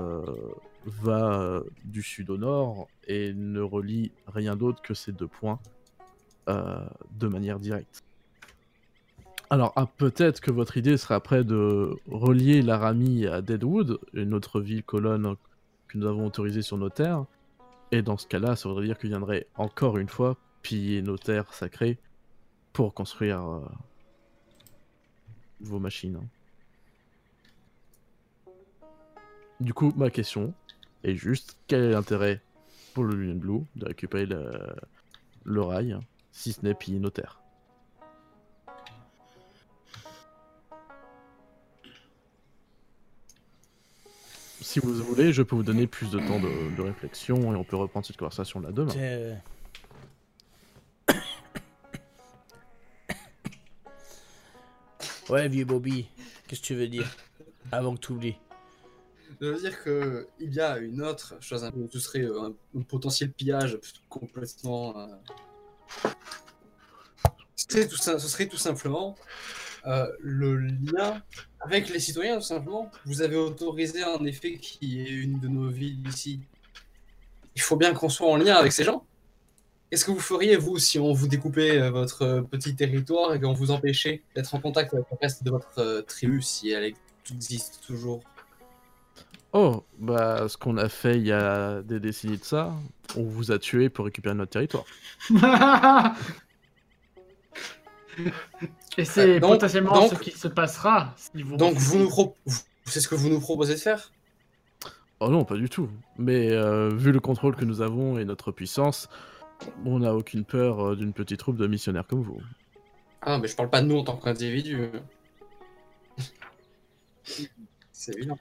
va du sud au nord et ne relie rien d'autre que ces deux points de manière directe. Alors, peut-être que votre idée serait après de relier Laramie à Deadwood, une autre ville colonne que nous avons autorisée sur nos terres, et dans ce cas-là, ça voudrait dire qu'il viendrait encore une fois piller nos terres sacrées pour construire vos machines. Du coup, ma question est juste, quel est l'intérêt pour le Union Blue de récupérer le rail, si ce n'est piller nos terres? Si vous voulez, je peux vous donner plus de temps de réflexion et on peut reprendre cette conversation là demain. Ouais, vieux Bobby, qu'est-ce que tu veux dire? Avant que tu oublies. Ça veut dire qu'il y a une autre chose, ce serait un potentiel pillage complètement... Ce serait tout simplement le lien avec les citoyens, tout simplement. Vous avez autorisé en effet qui est une de nos villes ici. Il faut bien qu'on soit en lien avec ces gens. Qu'est-ce que vous feriez, vous, si on vous découpait votre petit territoire et qu'on vous empêchait d'être en contact avec le reste de votre tribu, si elle existe toujours? Oh, bah ce qu'on a fait il y a des décennies de ça, on vous a tué pour récupérer notre territoire. Et c'est Donc- potentiellement donc- ce qui se passera si vous Donc, refusez. c'est ce que vous nous proposez de faire? Oh non, pas du tout. Mais vu le contrôle que nous avons et notre puissance, on n'a aucune peur d'une petite troupe de missionnaires comme vous. Ah, mais je parle pas de nous en tant qu'individu. C'est évident.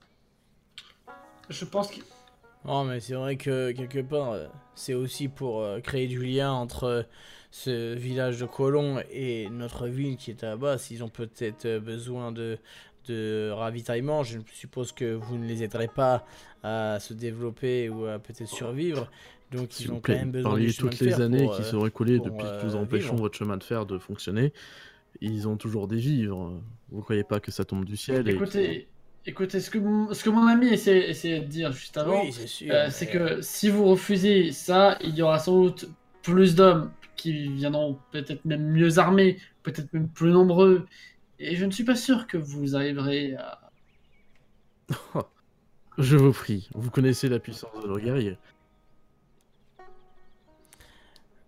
Je pense que... Non, mais c'est vrai que quelque part, c'est aussi pour créer du lien entre ce village de colons et notre ville qui est là-bas. S'ils ont peut-être besoin de ravitaillement, je suppose que vous ne les aiderez pas à se développer ou à peut-être survivre. Donc S'il ils vous ont quand plaît, même besoin parmi du chemin toutes de fer les années pour, qui sont écoulées pour, depuis que nous empêchons vivre. votre chemin de fer de fonctionner, ils ont toujours des vivres. Vous croyez pas que ça tombe du ciel et Écoutez, ce que mon ami essayait de dire juste avant, Oui, c'est sûr. c'est mais- que si vous refusez ça, il y aura sans doute plus d'hommes qui viendront peut-être même mieux armés, peut-être même plus nombreux, et je ne suis pas sûr que vous arriverez à... Je vous prie, vous connaissez la puissance de nos guerriers.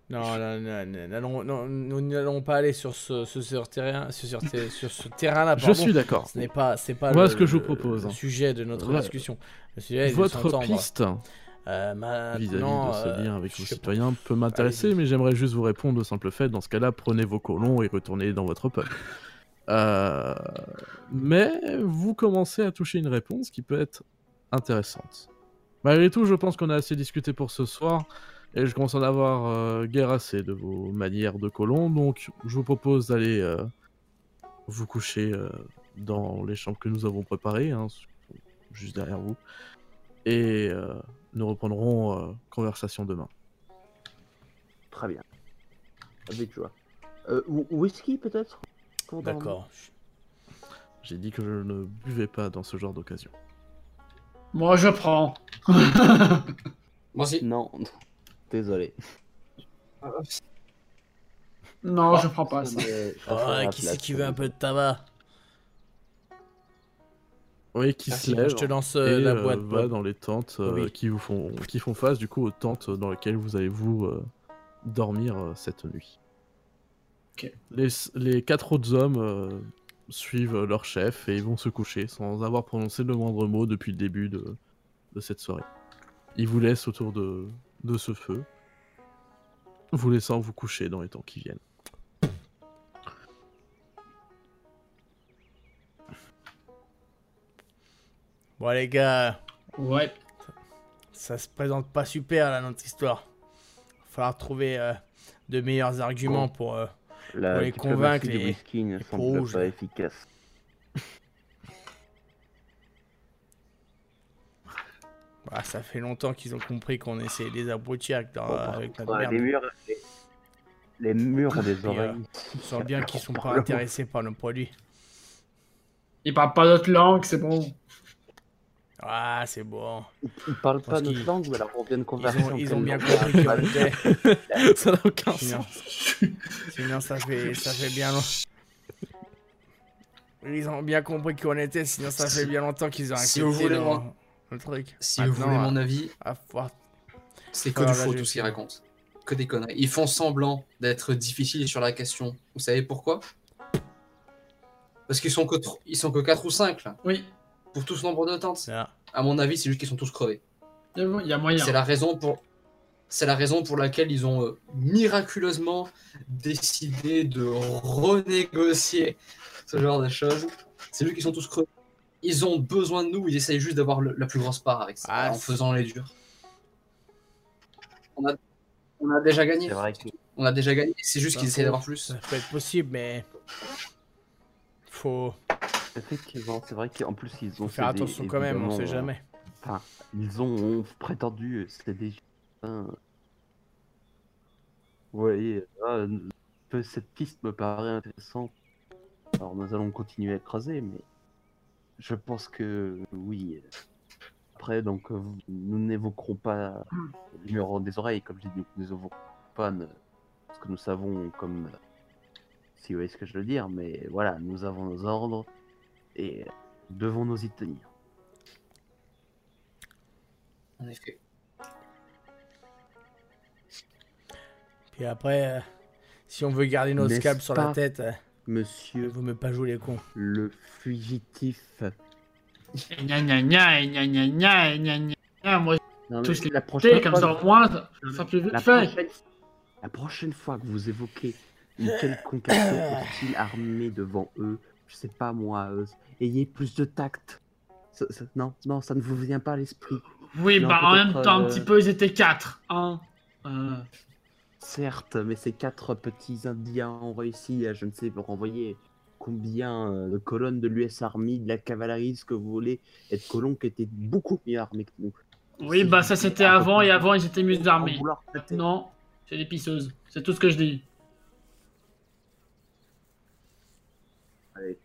Non, nous n'allons pas aller sur ce terrain, sur ce terrain-là. Je suis d'accord. C'est pas Voilà ce que je vous propose. le sujet de notre Voilà. discussion. Le sujet est de Votre s'entendre. piste vis-à-vis Maintenant, de ce lien avec je nos sais citoyens peut m'intéresser, Allez-y. mais j'aimerais juste vous répondre au simple fait, dans ce cas-là, prenez vos colons et retournez dans votre peuple. Mais vous commencez à toucher une réponse qui peut être intéressante. Malgré tout, je pense qu'on a assez discuté pour ce soir, et je commence à en avoir guère assez de vos manières de colons, donc je vous propose d'aller vous coucher dans les chambres que nous avons préparées, hein, juste derrière vous, et nous reprendrons conversation demain. Très bien. Avec joie. Whisky peut-être pour dormir. D'accord. J'ai dit que je ne buvais pas dans ce genre d'occasion. Moi, je prends. Moi aussi. Non, désolé. Non, je prends pas ça. Oh, qui c'est qui veut un peu de tabac? Oui, qui Merci, se lève Je te lance et la boîte. va Bob. dans les tentes Oui. qui font face du coup aux tentes dans lesquelles vous allez vous dormir cette nuit. Ok. Les 4 autres hommes suivent leur chef et ils vont se coucher sans avoir prononcé le moindre mot depuis le début de cette soirée. Ils vous laissent autour de ce feu, vous laissant vous coucher dans les temps qui viennent. Bon, les gars, Ouais. ça se présente pas super là, notre histoire. Il va falloir trouver de meilleurs arguments pour La les diplomatie convaincre, du les whisky ne semble rouges. pas efficace. Bah, ça fait longtemps qu'ils ont compris qu'on essayait de les abrutir avec notre Ouais, merde. les murs ont des Et, oreilles. On sent bien qu'ils sont pas Parle-moi. intéressés par nos produits. Ils parlent pas notre langue, c'est bon. Ah, c'est bon. Ils parlent pas Parce notre qu'ils- langue, mais alors on vient de conversation. Ils ont quelle bien langue compris qu'on était. Ça n'a aucun Sinon, sens. sinon ça fait bien longtemps. Ils ont bien compris qu'on était, sinon ça fait bien longtemps qu'ils ont Si accepté vous voulez, le truc. Si vous voulez mon avis, c'est que Ah, du là, faux j'ai tout ce qu'ils fait. racontent. Que des conneries. Ils font semblant d'être difficiles sur la question. Vous savez pourquoi? Parce qu'ils sont que 4 ou 5 là. Oui, Pour tout ce nombre de tentes. Là. À mon avis, c'est juste qu'ils sont tous crevés. il y a moyen. C'est la raison pour laquelle ils ont miraculeusement décidé de renégocier ce genre de choses. C'est juste qu'ils sont tous crevés. Ils ont besoin de nous, ils essayent juste d'avoir la plus grosse part avec ça, Ah, en c'est- faisant les durs. On a déjà gagné. C'est vrai que On a déjà gagné, c'est juste Ça qu'ils faut- essayent d'avoir plus. Ça peut être possible, mais faut effectivement, c'est vrai qu'en plus ils ont faire cédé, attention quand même, on sait évidemment, jamais. Enfin, ils ont prétendu céder. Vous voyez, cette piste me paraît intéressante. Alors nous allons continuer à creuser, mais je pense que oui. Après, donc, nous n'évoquerons pas le mur des oreilles, comme j'ai dit, nous n'évoquerons pas ce que nous savons comme. Si vous voyez ce que je veux dire, mais voilà, nous avons nos ordres et devons nous y tenir. En effet. Puis après, si on veut garder nos N'est-ce scalps sur la pas, tête, Monsieur vous me pas jouer les cons. le fugitif. Gna gna gna, gna gna gna, gna gna gna. Moi, Non, tous mais les la prochaine comme fois ça que- au moins, ça sera plus vite La fait. prochaine fois que vous évoquez une quelconque action hostile armée devant eux, je sais pas moi, ayez plus de tact. Non, ça ne vous vient pas à l'esprit. Oui, Non, bah en même peut-être, temps, un petit peu, ils étaient 4. Hein. Certes, mais ces 4 petits Indiens ont réussi à, je ne sais, renvoyer combien de colonnes de l'US Army, de la cavalerie, ce que vous voulez, et de colons qui étaient beaucoup mieux armés que nous. Oui, Si bah vous ça voulez c'était un peu avant, plus et de- avant ils étaient mieux sans armés. vouloir prêter. Non, c'est des pisseuses. C'est tout ce que je dis. Allez,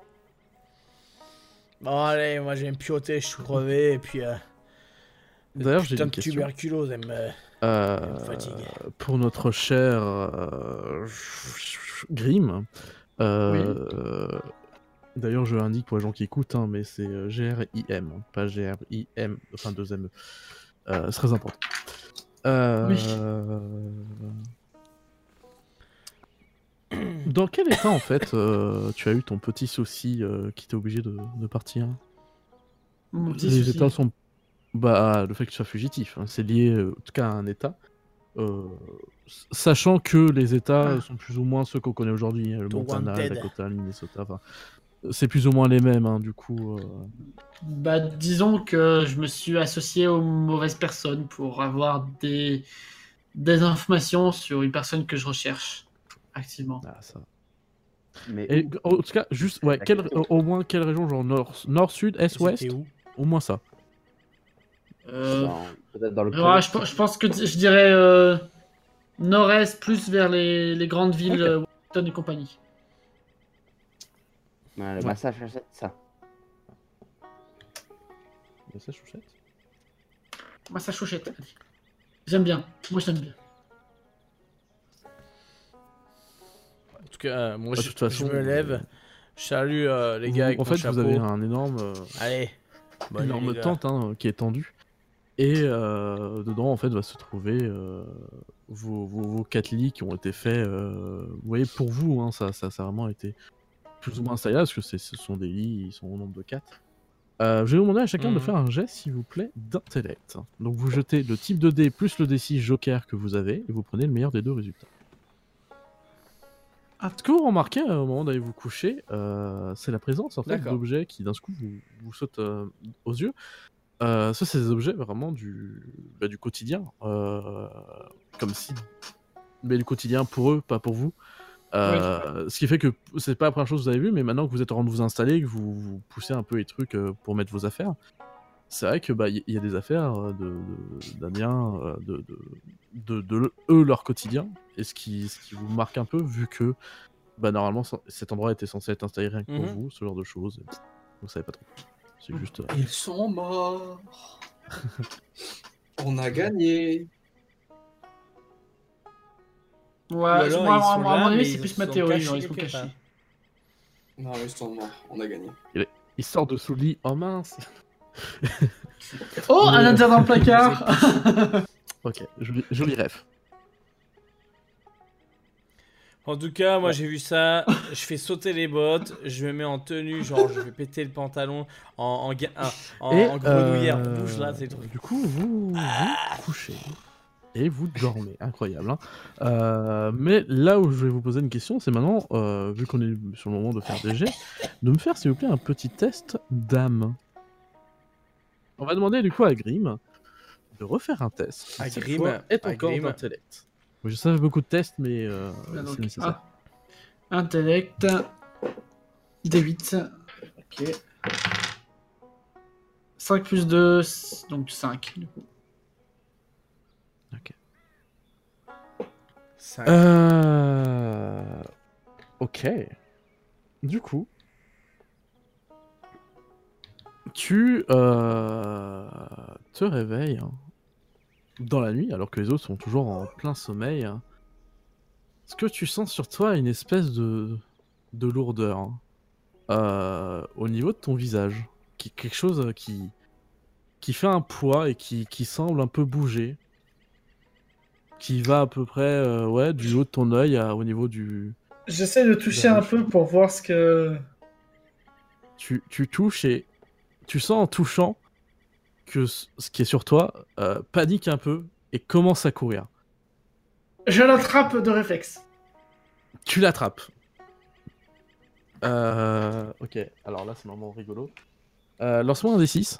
Bon allez, moi j'ai me pioter, je suis crevé, et puis D'ailleurs, j'ai putain une de question. tuberculose, elle me fatigue. Pour notre cher Grim, d'ailleurs je l'indique pour les gens qui écoutent, hein, mais c'est G-R-I-M, hein, pas G-R-I-M, enfin 2 M. C'est très important. Dans quel état, en fait, tu as eu ton petit souci qui t'est obligé de partir? Mon petit Les souci. états sont... Bah, le fait que tu sois fugitif, hein, c'est lié, en tout cas, à un état. Sachant que les états sont plus ou moins ceux qu'on connaît aujourd'hui, hein, le To Montana, le Wanted. Dakota, le Minnesota, enfin... C'est plus ou moins les mêmes, hein, du coup... Bah, disons que je me suis associé aux mauvaises personnes pour avoir des informations sur une personne que je recherche activement. Ah, ça... Mais Et, où en tout cas, juste, ouais, au moins quelle région, genre nord, sud, est, ouest? C'était où? Au moins ça. Peut-être dans le Ouais, je pense que je dirais nord-est, plus vers les grandes villes, Ok. Washington et compagnie. Ouais, le Ouais. Massachusetts, ça. Massachusetts. Massachusetts. J'aime bien. Moi, j'aime bien. En tout cas, moi, Bah, de toute façon, je me lève. Je salue les gars avec en mon fait, chapeau. vous avez un énorme, Allez. Bonne nuit, énorme les gars. tente hein, qui est tendue. Et dedans, en fait, va se trouver vos 4 lits qui ont été faits, vous voyez, pour vous. Hein, ça a vraiment été plus ou moins installé parce que ce sont des lits, ils sont au nombre de 4. Je vais vous demander à chacun de faire un jet, s'il vous plaît, d'intellect. Donc vous jetez le type de dé plus le D6 joker que vous avez et vous prenez le meilleur des deux résultats. Ce que vous remarquez au moment d'aller vous coucher, c'est la présence en fait D'accord. d'objets qui d'un coup vous sautent aux yeux. Ça, c'est des objets vraiment du quotidien. Comme si... Mais du quotidien pour eux, pas pour vous. Ce qui fait que c'est pas la première chose que vous avez vu, mais maintenant que vous êtes en train de vous installer, que vous poussez un peu les trucs pour mettre vos affaires, c'est vrai que y a des affaires d'Amiens, de eux, leur quotidien, et ce qui vous marque un peu, vu que normalement cet endroit était censé être installé rien que pour vous, ce genre de choses, et vous savez pas trop. C'est juste... Ils sont morts. On a gagné. Ouais, alors, moi, ils sont à mon là, avis, mais c'est ils plus se ma sont théorie, cachés genre, ils sont quelque cachés. part. Non, ils sont morts. On a gagné. Il sort de sous le lit, oh mince. Oh, un Mais, interne dans le placard. Ok, joli rêve. En tout cas, moi Ouais. j'ai vu ça, je fais sauter les bottes, je me mets en tenue, genre je vais péter le pantalon en grenouillère rouge là, c'est trop. Du coup, vous couchez et vous dormez, incroyable. Hein. Mais là où je vais vous poser une question, c'est maintenant, vu qu'on est sur le moment de faire des jets, de me faire s'il vous plaît un petit test d'âme. On va demander du coup à Grim de refaire un test. À Cette Grim, fois est à encore Grim. d'intellect. Je sais beaucoup de tests, mais Ah, c'est donc, nécessaire. Intellect. D8. Ok. 5 plus 2, donc 5. Du coup. Ok. 5. Ok. Du coup, tu te réveilles hein, dans la nuit, alors que les autres sont toujours en plein sommeil. Hein. Est-ce que tu sens sur toi une espèce de lourdeur hein, au niveau de ton visage, quelque chose qui fait un poids et qui semble un peu bouger, qui va à peu près ouais, du haut de ton œil au niveau du... J'essaie de toucher un peu pour voir ce que... Tu touches et tu sens en touchant que ce qui est sur toi panique un peu et commence à courir. Je l'attrape de réflexe. Tu l'attrapes. Ok, alors là c'est vraiment rigolo. Lance-moi un D6.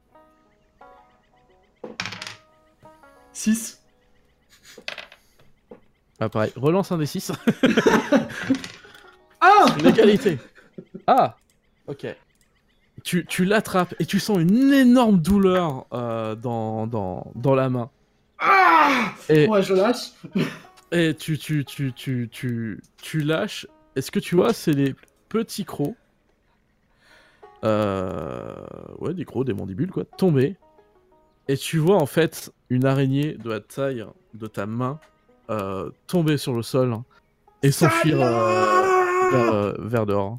6. Ah pareil, relance un D6. Ah Une égalité. Ah ok. Tu l'attrapes et tu sens une énorme douleur dans la main. Ah Et, ouais, je lâche. et tu lâches. Et ce que tu vois, c'est les petits crocs. Ouais, des crocs, des mandibules, quoi, tomber. Et tu vois en fait une araignée de la taille de ta main tomber sur le sol hein, et s'enfuir vers dehors.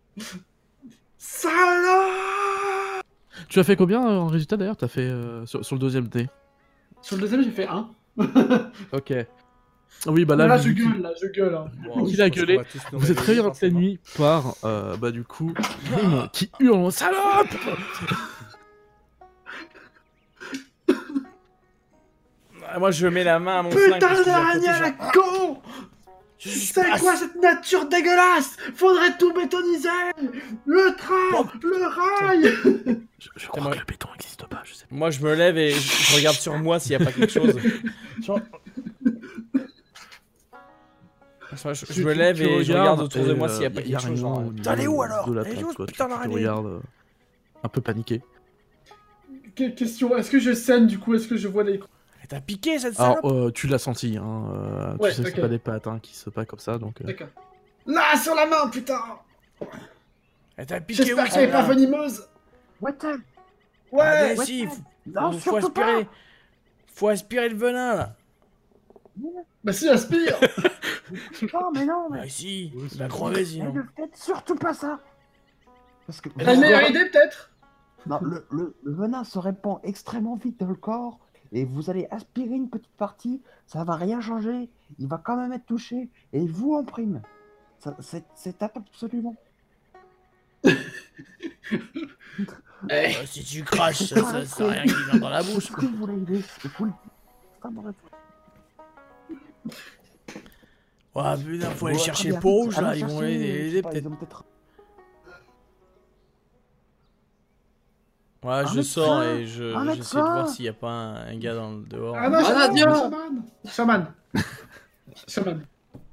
Salope. Tu as fait combien en résultat d'ailleurs? T'as fait sur le deuxième dé. Sur le deuxième, j'ai fait 1. Ok. Oui, bah Là, là, je vu qu'il- gueule. Hein. Bon, Il a je pense gueulé. qu'on va tous nous vous êtes réveiller, réveillé en pleine forcément. nuit par, bah du coup, Grim qui hurle « Salope !» Ah, moi, je mets la main à mon flingue. Putain parce qu'il est à d'araignée côté, à la genre, con! C'est quoi cette nature dégueulasse? Faudrait tout bétoniser! Le train! Le rail! Je crois que le béton n'existe pas, je sais pas. Moi, je me lève et je regarde sur moi s'il n'y a pas quelque chose. Genre- Enfin, je me lève et je regarde autour de moi s'il n'y a pas quelque chose. Genre, t'es allé où alors? De la Elle est où, tente, ce quoi. putain Tu d'araignée? regardes un peu paniqué. Question, est-ce que je saigne du coup? Est-ce que je vois des... Elle t'a piqué cette Alors, salope? tu l'as senti, hein. Ouais, tu sais que ok. c'est pas des pattes hein, qui se pas comme ça, donc... D'accord. Là, sur la main, putain! Elle t'a piqué où? J'espère qu'elle est pas celle-là? venimeuse! Ouais, Ouais! Allez, si, non, faut surtout aspirer. Faut aspirer le venin là. Bah si, aspire! Non, mais non, mais. Ah si, il va crever Mais sinon. ne faites surtout pas ça. Parce que La meilleure idée, peut-être? non, le venin se répand extrêmement vite dans le corps et vous allez aspirer une petite partie, ça va rien changer, il va quand même être touché et il vous en prime. C'est absolument. Si tu craches, ça sert à rien qui vient dans la bouche. Est-ce que vous voulez aider? Je vous le dis. Ça m'aurait fait. Ouais, putain, faut aller Ouais, chercher très le bien. pot rouge là, Allons ils vont chercher, je l'aider sais pas, peut-être. ils ont peut-être. Ouais, je médecin, sors et un j'essaie de médecin. voir s'il y a pas un gars dans le dehors. Ah non, Ah, Nadia. Shaman! Shaman.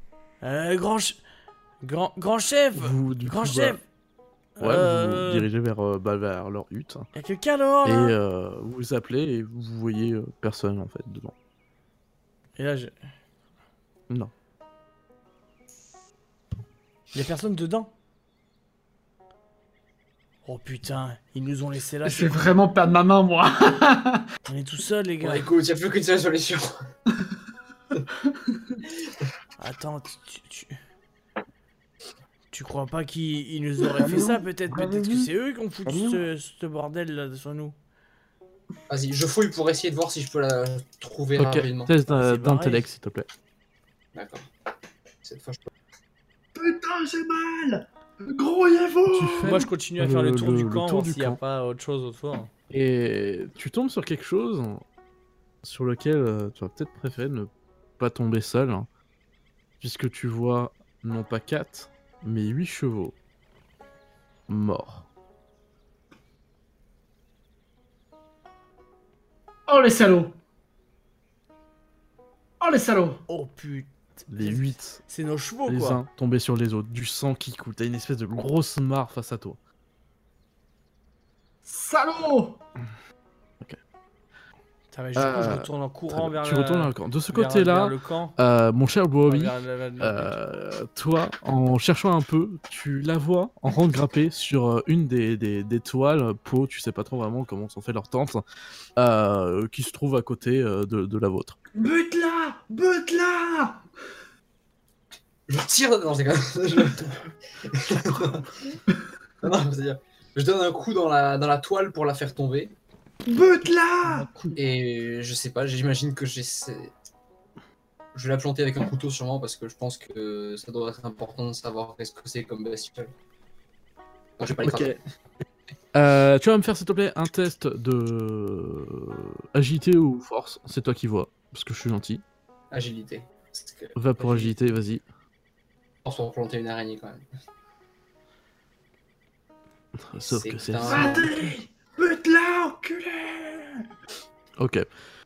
Grand chef! Vous, du Grand coup, chef! Bah, ouais, vous vous dirigez vers leur hutte. Y'a quelqu'un dehors Et là? vous appelez et vous voyez personne, en fait, dedans. Et là, Non. y'a personne dedans? Oh putain, ils nous ont laissé là. Je vais vraiment perdre ma main, moi! On est tout seuls, les Bon, gars. écoute, y'a plus qu'une seule solution. Attends, tu crois pas qu'ils nous auraient fait ça peut-être? Peut-être que c'est eux qui ont foutu ce bordel là sur nous. Vas-y, je fouille pour essayer de voir si je peux la trouver Ok, rapidement. test C'est d'intellect, s'il te plaît. D'accord. Cette fois, je peux. Putain, j'ai mal! Grouillez-vous! Tu fais Moi je continue à faire le tour du camp, tour voir du s'il y a camp. pas autre chose autour. Et tu tombes sur quelque chose sur lequel tu vas peut-être préférer ne pas tomber seul, hein, puisque tu vois non pas 4, mais 8 chevaux morts. Oh les salauds! Oh les salauds! Oh putain, Les 8, c'est nos chevaux les quoi. uns tombés sur les autres, du sang qui coule. T'as une espèce de grosse mare face à toi. Salauds! Putain, mais du coup, je retourne en courant vers Tu retournes dans le camp. De ce vers côté-là, le camp. mon cher Bobby, Vers toi, en cherchant un peu, tu la vois en train de grimper sur une des toiles, peau, tu sais pas trop vraiment comment sont fait leurs tentes, qui se trouve à côté de la vôtre. Bute-la! Bute-la! Je tire. Non, c'est quand non, c'est-à-dire, je donne un coup dans la toile pour la faire tomber. Bute-la! Et je sais pas, j'imagine que j'essaie. Je vais la planter avec un couteau sûrement parce que je pense que ça doit être important de savoir qu'est-ce que c'est comme bestiole. Donc, je vais pas les Ok. frapper. Tu vas me faire s'il te plaît un test de agilité ou force, c'est toi qui vois, parce que je suis gentil. Agilité. Parce que Va pour agilité, vas-y. force pour planter une araignée quand même. Sauf C'est que c'est... un- Allez! Bute-la, enculé! Ok.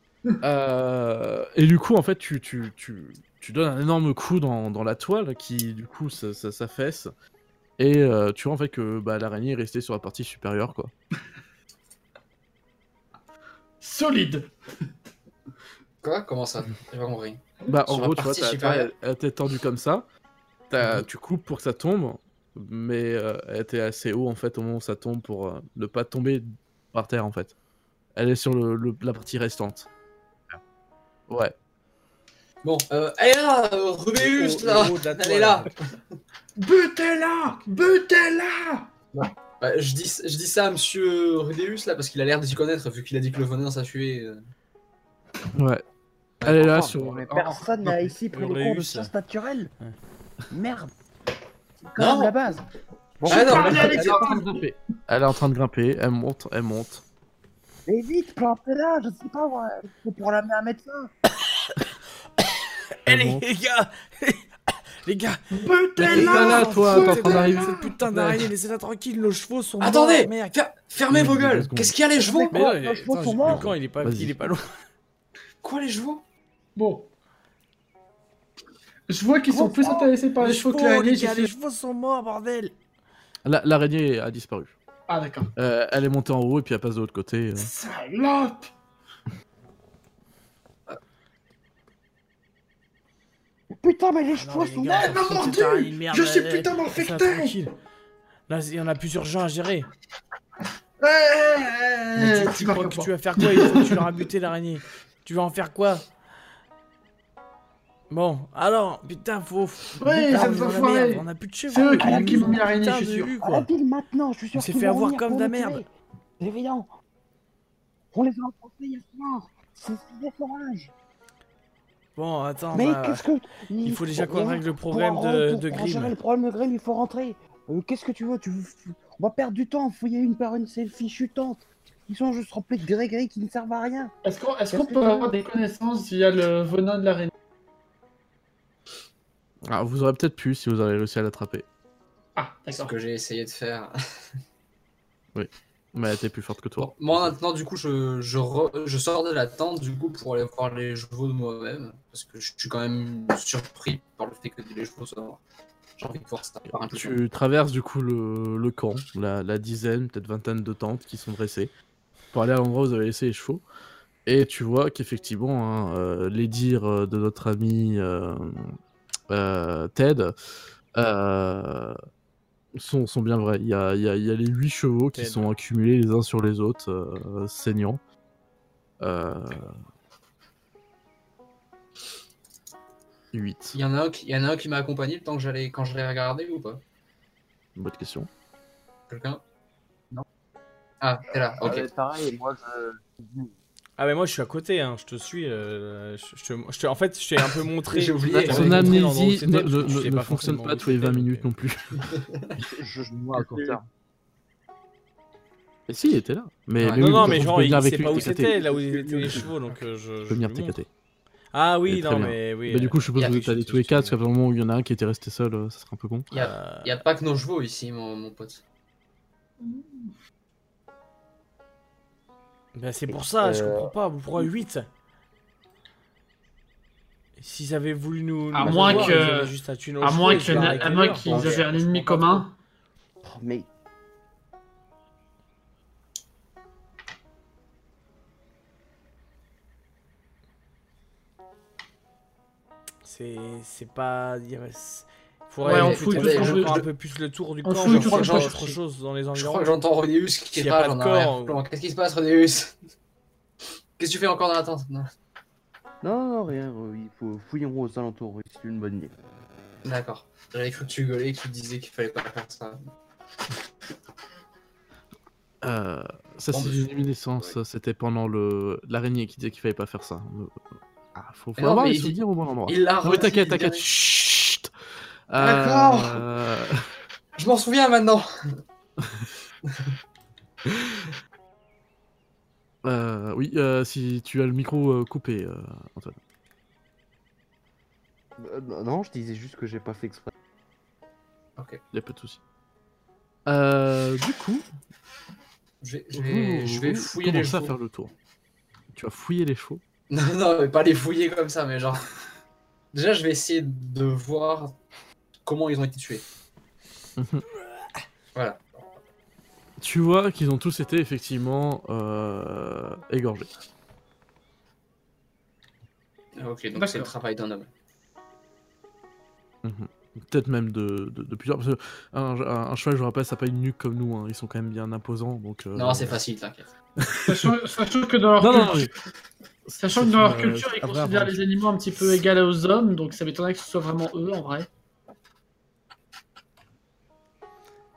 Et du coup, en fait, tu donnes un énorme coup dans la toile qui, du coup, s'affaisse. Et tu vois en fait que l'araignée est restée sur la partie supérieure, quoi. Solide! Quoi? Comment ça? J'ai pas compris. En Sur la gros, tu vois, partie ta supérieure. elle était tendue comme ça. Tu coupes pour que ça tombe, mais elle était assez haut en fait au moment où ça tombe pour ne pas tomber par terre en fait. Elle est sur la partie restante. Ouais. Bon, elle est là, Rubéus là! Le haut de la Elle toile, est là! en fait. Butez-la! Butez-la! Bah, je dis ça à monsieur Rudéus là parce qu'il a l'air d'y connaître vu qu'il a dit que le venin ça tuait. Ouais. Elle est là Enfin, sur. Mais personne n'a ici pris on les l'a cours eu, de ça. sciences naturelles. Ouais. Merde. C'est quand même Non. la base. Bon, Ah non, Allez, allez, Elle est en train de grimper. Elle est en train de grimper, elle monte, elle monte. mais vite, plantez-la, je sais pas, ouais. C'est pour l'amener à un médecin. Elle Allez, monte. les gars. Les gars. T'es pas là, toi, t'es en train d'arriver. Cette putain d'araignée, laissez-la tranquille, nos chevaux sont morts, Attendez, merde. fermez vos Oui, deux gueules. secondes. Qu'est-ce qu'il y a les chevaux? Mais non, Nos chevaux attends, sont le morts. camp, il est pas Vas-y. loin. Quoi les chevaux? Bon. Je vois qu'ils sont plus intéressés par les chevaux que l'araignée. les gars, les chevaux sont morts, bordel. L'araignée a disparu. Ah, d'accord. Elle est montée en haut et puis elle passe de l'autre côté. Salope! Putain, mais les Non, chevaux mais sont les gars, morts. Elle m'a cette mordu. petite araignée de merde, Je suis elle- putain laissez-la d'infecté. tranquille. Là, il y en a plus urgent à gérer. Ouais, Mais tu crois que tu vas faire quoi? Il faut que tu l'auras buté l'araignée. Tu vas en faire quoi? Bon, alors, putain, faut. Ouais, Putain, ça on me est dans fait la foirer. merde, on a plus de chevaux. C'est eux on qui a m'ont mis une l'araignée, putain je suis de sûr. rue, À la quoi. ville maintenant, je suis sûr On s'est qu'ils fait vont avoir venir comme pour de la nous merde. tuer. C'est évident. On les a emportés hier soir. C'est des sauvages. Bon, attends, Mais bah, qu'est-ce que... il faut déjà qu'on règle le Pour problème de pour gérer Grim. le problème de Grim, il faut rentrer. Qu'est-ce que tu veux, On va perdre du temps, fouiller une par une ces fichues tentes. Ils sont juste remplis de gris-gris qui ne servent à rien. Est-ce qu'on Qu'est-ce que peut tu avoir veux des connaissances via le venin de l'araignée? Ah, vous aurez peut-être pu si vous avez réussi à l'attraper. Ah, C'est ce d'accord. que j'ai essayé de faire. Mais elle était plus forte que toi. Bon, moi maintenant, du coup, je sors de la tente du coup pour aller voir les chevaux de moi-même. Parce que je suis quand même surpris par le fait que les chevaux soient morts. J'ai envie de voir ça par un peu. Tu traverses du coup le camp, la dizaine, peut-être vingtaine de tentes qui sont dressées, pour aller à l'endroit où vous avez laissé les chevaux. Et tu vois qu'effectivement, hein, les dires de notre ami Ted sont bien vrais. Il y a les 8 chevaux qui Ted. sont accumulés les uns sur les autres, saignants. Euh... 8. Il y en a un qui m'a accompagné le temps que quand je l'ai regardé ou pas? Bonne question. Quelqu'un? Non. Ah, t'es là, ok. Pareil, moi Ah, mais moi, je suis à côté, hein, je te suis. En fait, je t'ai un peu montré. J'ai oublié. je t'avais Son montré l'endroit où amnésie c'était, parce que tu sais ne pas fonctionne forcément pas où tous les c'était, 20 donc, minutes non plus. moi à court terme. Et si, il était là. Mais, Ouais. mais Non, oui, non, tu mais peux genre, venir il avec sait lui pas où t'écater. c'était, là où étaient les chevaux, donc Tu peux venir lui montre. t'écater. Ah Et oui, très non, bien. mais oui. Mais du coup, je suppose y a que vous quelque êtes allés chose tous les qui quatre, se parce qu'à un moment où il y en a un qui était resté seul, ça serait un peu con. Il y a pas que nos chevaux ici, mon pote. Ben, c'est pour ça, je comprends pas. Pourquoi 8? S'ils avaient voulu nous. À nous moins avoir, que- ils avaient juste à tuer nos À chevaux moins et se barrer avec les leurs. qu'ils Ouais, avaient un je ennemi comprends pas commun. Mais C'est pas. Ouais, on Faudrait fouille peut-être tout ce qu'on faire peut. un peu plus le tour du On camp, fouille genre tout ce qu'on chercher peut autre chercher. chose dans les Je crois environs. que j'entends Rodéus qui S'il y a rage pas en de corps, arrière-plan. Qu'est-ce qui se passe, Rodéus? Qu'est-ce que tu fais encore dans la tente? Non. Non, rien, il faut fouillerons aux alentours, oui, c'est une bonne idée. D'accord. J'avais cru que tu gueulais, que tu disais qu'il fallait pas faire ça. Ça, Bon, c'est bah, une luminescence, c'était pendant l'araignée qui disait qu'il fallait pas faire ça. Ah, faut Mais non, avoir mais les il- souvenirs au bon endroit. Il l'a Non, mais redit t'inquiète, direct. chut. D'accord. Je m'en souviens maintenant. Oui, si tu as le micro coupé, Antoine. Non, je disais juste que j'ai pas fait exprès. Y a pas de souci. Du coup, Je vais fouiller les commencez à chevaux. faire le tour. Tu vas fouiller les chevaux. Non, non, mais pas les fouiller comme ça, mais genre. Déjà, je vais essayer de voir comment ils ont été tués. Voilà. Tu vois qu'ils ont tous été effectivement égorgés. Ok, donc D'accord. c'est le travail d'un homme. Peut-être même de plusieurs. Parce que un cheval, je vous rappelle, ça n'a pas une nuque comme nous. Hein. Ils sont quand même bien imposants. Donc, Non, c'est facile, t'inquiète. Sachant que dans leur Non, non, culture, mais- sachant que dans leur c'est culture, ils un vrai considèrent avantage. les animaux un petit peu égaux aux hommes, donc ça m'étonnerait que ce soit vraiment eux en vrai.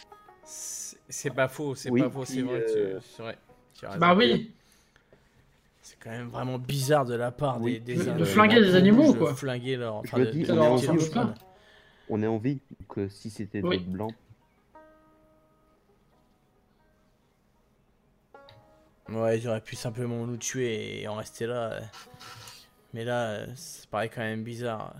C'est pas faux, c'est Oui, pas faux, c'est puis, vrai. C'est vrai. Tu as raison. Bah oui. C'est quand même vraiment bizarre de la part Oui. des De flinguer les animaux, de quoi. flinguer leur. Je Enfin, me de dis, on est tuer en leur vie, cheval. On est en vie, donc si c'était Oui. d'autres blancs. Ouais, ils auraient pu simplement nous tuer et en rester là. Mais là, ça paraît quand même bizarre.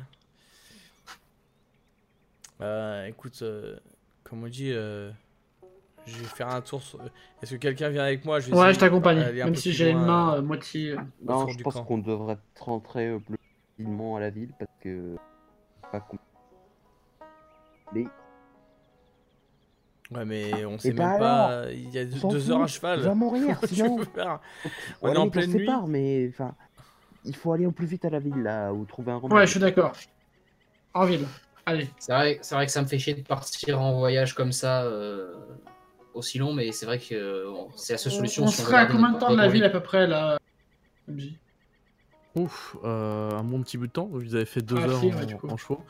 Écoute, comme on dit, je vais faire un tour. Est-ce que quelqu'un vient avec moi? Je vais Ouais, essayer je t'accompagne. d'aller un Même peu si plus j'ai une loin, main moitié. Non, autour je du pense camp. qu'on devrait rentrer plus rapidement à la ville parce que pas com- les- Ouais, mais on sait Et bah même alors, pas. Il y a on s'en 2 heures à fout, cheval. tu vas mourir, Comment tu sinon. veux faire? On On est en on pleine se nuit. sépare, mais enfin, il faut aller au plus vite à la ville là, ou trouver un remède. Ouais, je suis d'accord. En ville. Allez. C'est vrai que ça me fait chier de partir en voyage comme ça aussi long, mais c'est vrai que c'est la seule solution On si on veut serait à garder combien de temps de la notre ville vie. à peu près là, MJ? Ouf, un bon petit bout de temps. Vous avez fait 2 À heures pied, ouais, du coup. en chevaux.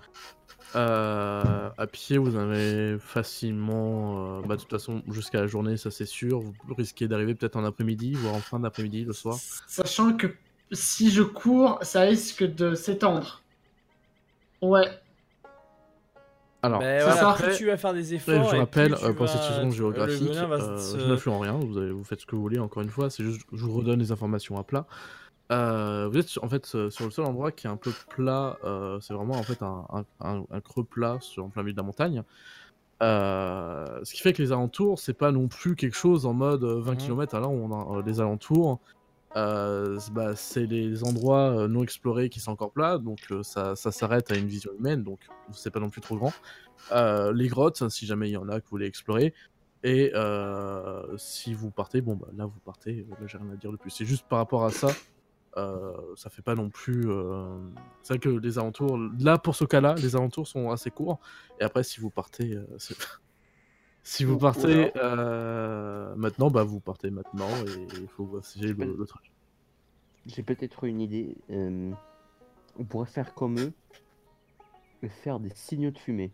À pied, vous avez facilement, de toute façon, jusqu'à la journée, ça c'est sûr. Vous risquez d'arriver peut-être en après-midi, voire en fin d'après-midi, le soir. Sachant que si je cours, ça risque de s'étendre. Ouais. Alors, Ben c'est voilà, ça. plus tu vas faire des je efforts et rappelle, plus tu pour cette vas... situation le géographique, venin va je n'influe en rien, vous faites ce que vous voulez, encore une fois, c'est juste, je vous redonne les informations à plat. Vous êtes en fait sur le seul endroit qui est un peu plat, c'est vraiment en fait un creux plat en plein milieu de la montagne. Ce qui fait que les alentours, c'est pas non plus quelque chose en mode 20 Mhm. km à l'heure, on a les alentours. C'est les endroits non explorés qui sont encore plats, donc ça s'arrête à une vision humaine, donc c'est pas non plus trop grand. Les grottes, si jamais il y en a que vous voulez explorer, et si vous partez, bon bah là vous partez, là j'ai rien à dire de plus. C'est juste par rapport à ça, ça fait pas non plus. C'est vrai que les alentours, là pour ce cas-là, les alentours sont assez courts, et après si vous partez, si vous partez maintenant, bah vous partez maintenant, et il faut passer le trajet. J'ai peut-être une idée. On pourrait faire comme eux et faire des signaux de fumée.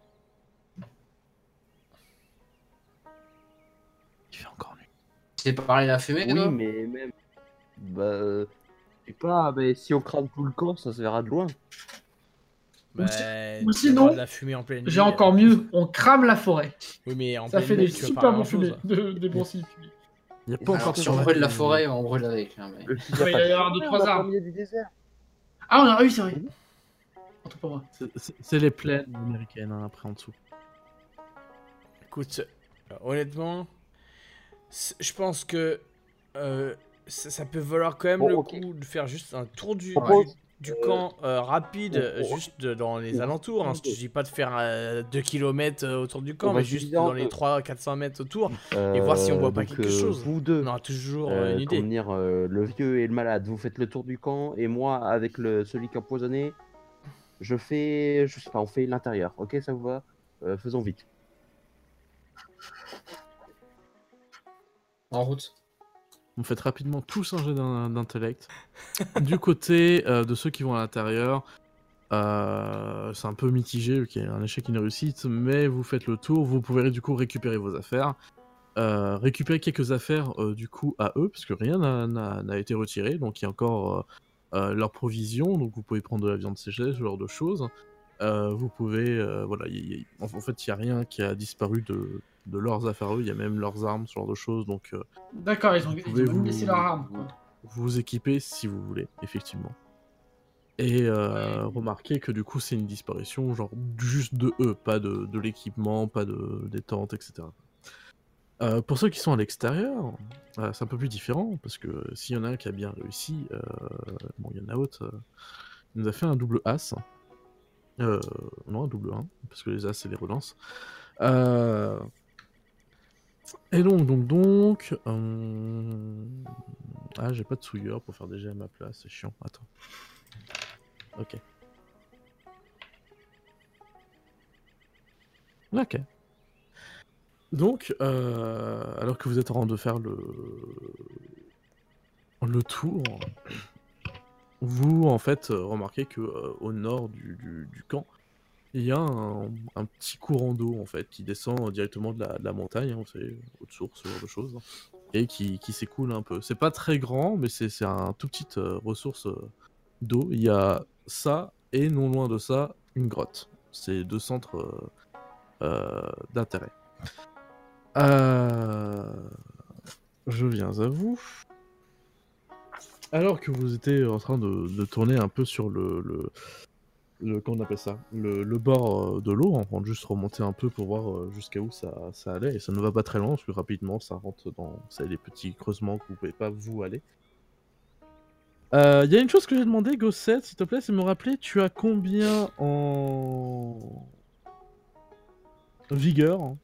Il fait encore nuit. C'est parler la fumée, Oui, toi mais même. Bah, je sais pas, mais si on crame tout le camp, ça se verra de loin. Ben, ou tu vas voir sinon, de la fumée en pleine nuit. J'ai encore mieux, on crame la forêt. Oui, mais en Ça pleine fait nuit, des tu vas pas super bons grand-chose. fumées, des bons signes fumés. Il n'y a Et pas alors, encore Si de on forêt brûle la qui- forêt, on brûle avec. Hein, mais... Il Ouais, il va y avoir 2-3 arbres. milieu du désert. Ah, oui, c'est vrai. Attends pour moi. C'est les plaines américaines, hein, après en dessous. Écoute, honnêtement, je pense que ça peut valoir quand même Bon, le ok. coup de faire juste un tour du Propose, camp rapide, on- juste dans les on- alentours. Hein. Je te dis pas de faire 2 km autour du camp, on va mais juste diviser en dans les deux. 300-400 mètres autour. Et voir si on voit pas donc, quelque chose. Vous deux, On aura toujours pour une idée. venir le vieux et le malade, vous faites le tour du camp, et moi, avec celui qui a empoisonné, je sais pas, on fait l'intérieur, ok, ça vous va? Faisons vite. En route. Vous faites rapidement tous un jet d'intellect. Du côté de ceux qui vont à l'intérieur, c'est un peu mitigé, ok, un échec, une réussite, mais vous faites le tour, vous pouvez du coup récupérer vos affaires. Récupérer quelques affaires du coup à eux, parce que rien n'a été retiré, donc il y a encore leurs provisions, donc vous pouvez prendre de la viande séchée, ce genre de choses. Vous pouvez, voilà, en fait il n'y a rien qui a disparu de leurs affaires eux, il y a même leurs armes, ce genre de choses, donc D'accord, ils ont pouvez même laissé leur arme. vous équiper si vous voulez, effectivement. Et remarquez que du coup c'est une disparition genre juste de eux, pas de l'équipement, pas des tentes, etc. Pour ceux qui sont à l'extérieur, c'est un peu plus différent, parce que s'il y en a un qui a bien réussi, bon, il y en a autre, il nous a fait un double as. Non, un double 1, parce que les as, c'est les relances. Et donc... Ah, j'ai pas de souilleur pour faire des jets à ma place, c'est chiant, attends. Ok. Ok. Donc, alors que vous êtes en train de faire le tour, vous en fait remarquez que au nord du camp, il y a un petit courant d'eau en fait qui descend directement de la montagne, hein, vous savez, haute source, ce genre de choses. et qui s'écoule un peu. C'est pas très grand, mais c'est un tout petite ressource d'eau. Il y a ça et non loin de ça une grotte. C'est deux centres d'intérêt. Je viens à vous. Alors que vous étiez en train de tourner un peu sur comment on appelle ça, le bord de l'eau, on va juste remonter un peu pour voir jusqu'à où ça allait, et ça ne va pas très loin, parce que rapidement ça rentre dans les petits creusements que vous pouvez pas vous aller. Il y a une chose que j'ai demandé, Gosset, s'il te plaît, c'est me rappeler, tu as combien en vigueur, hein?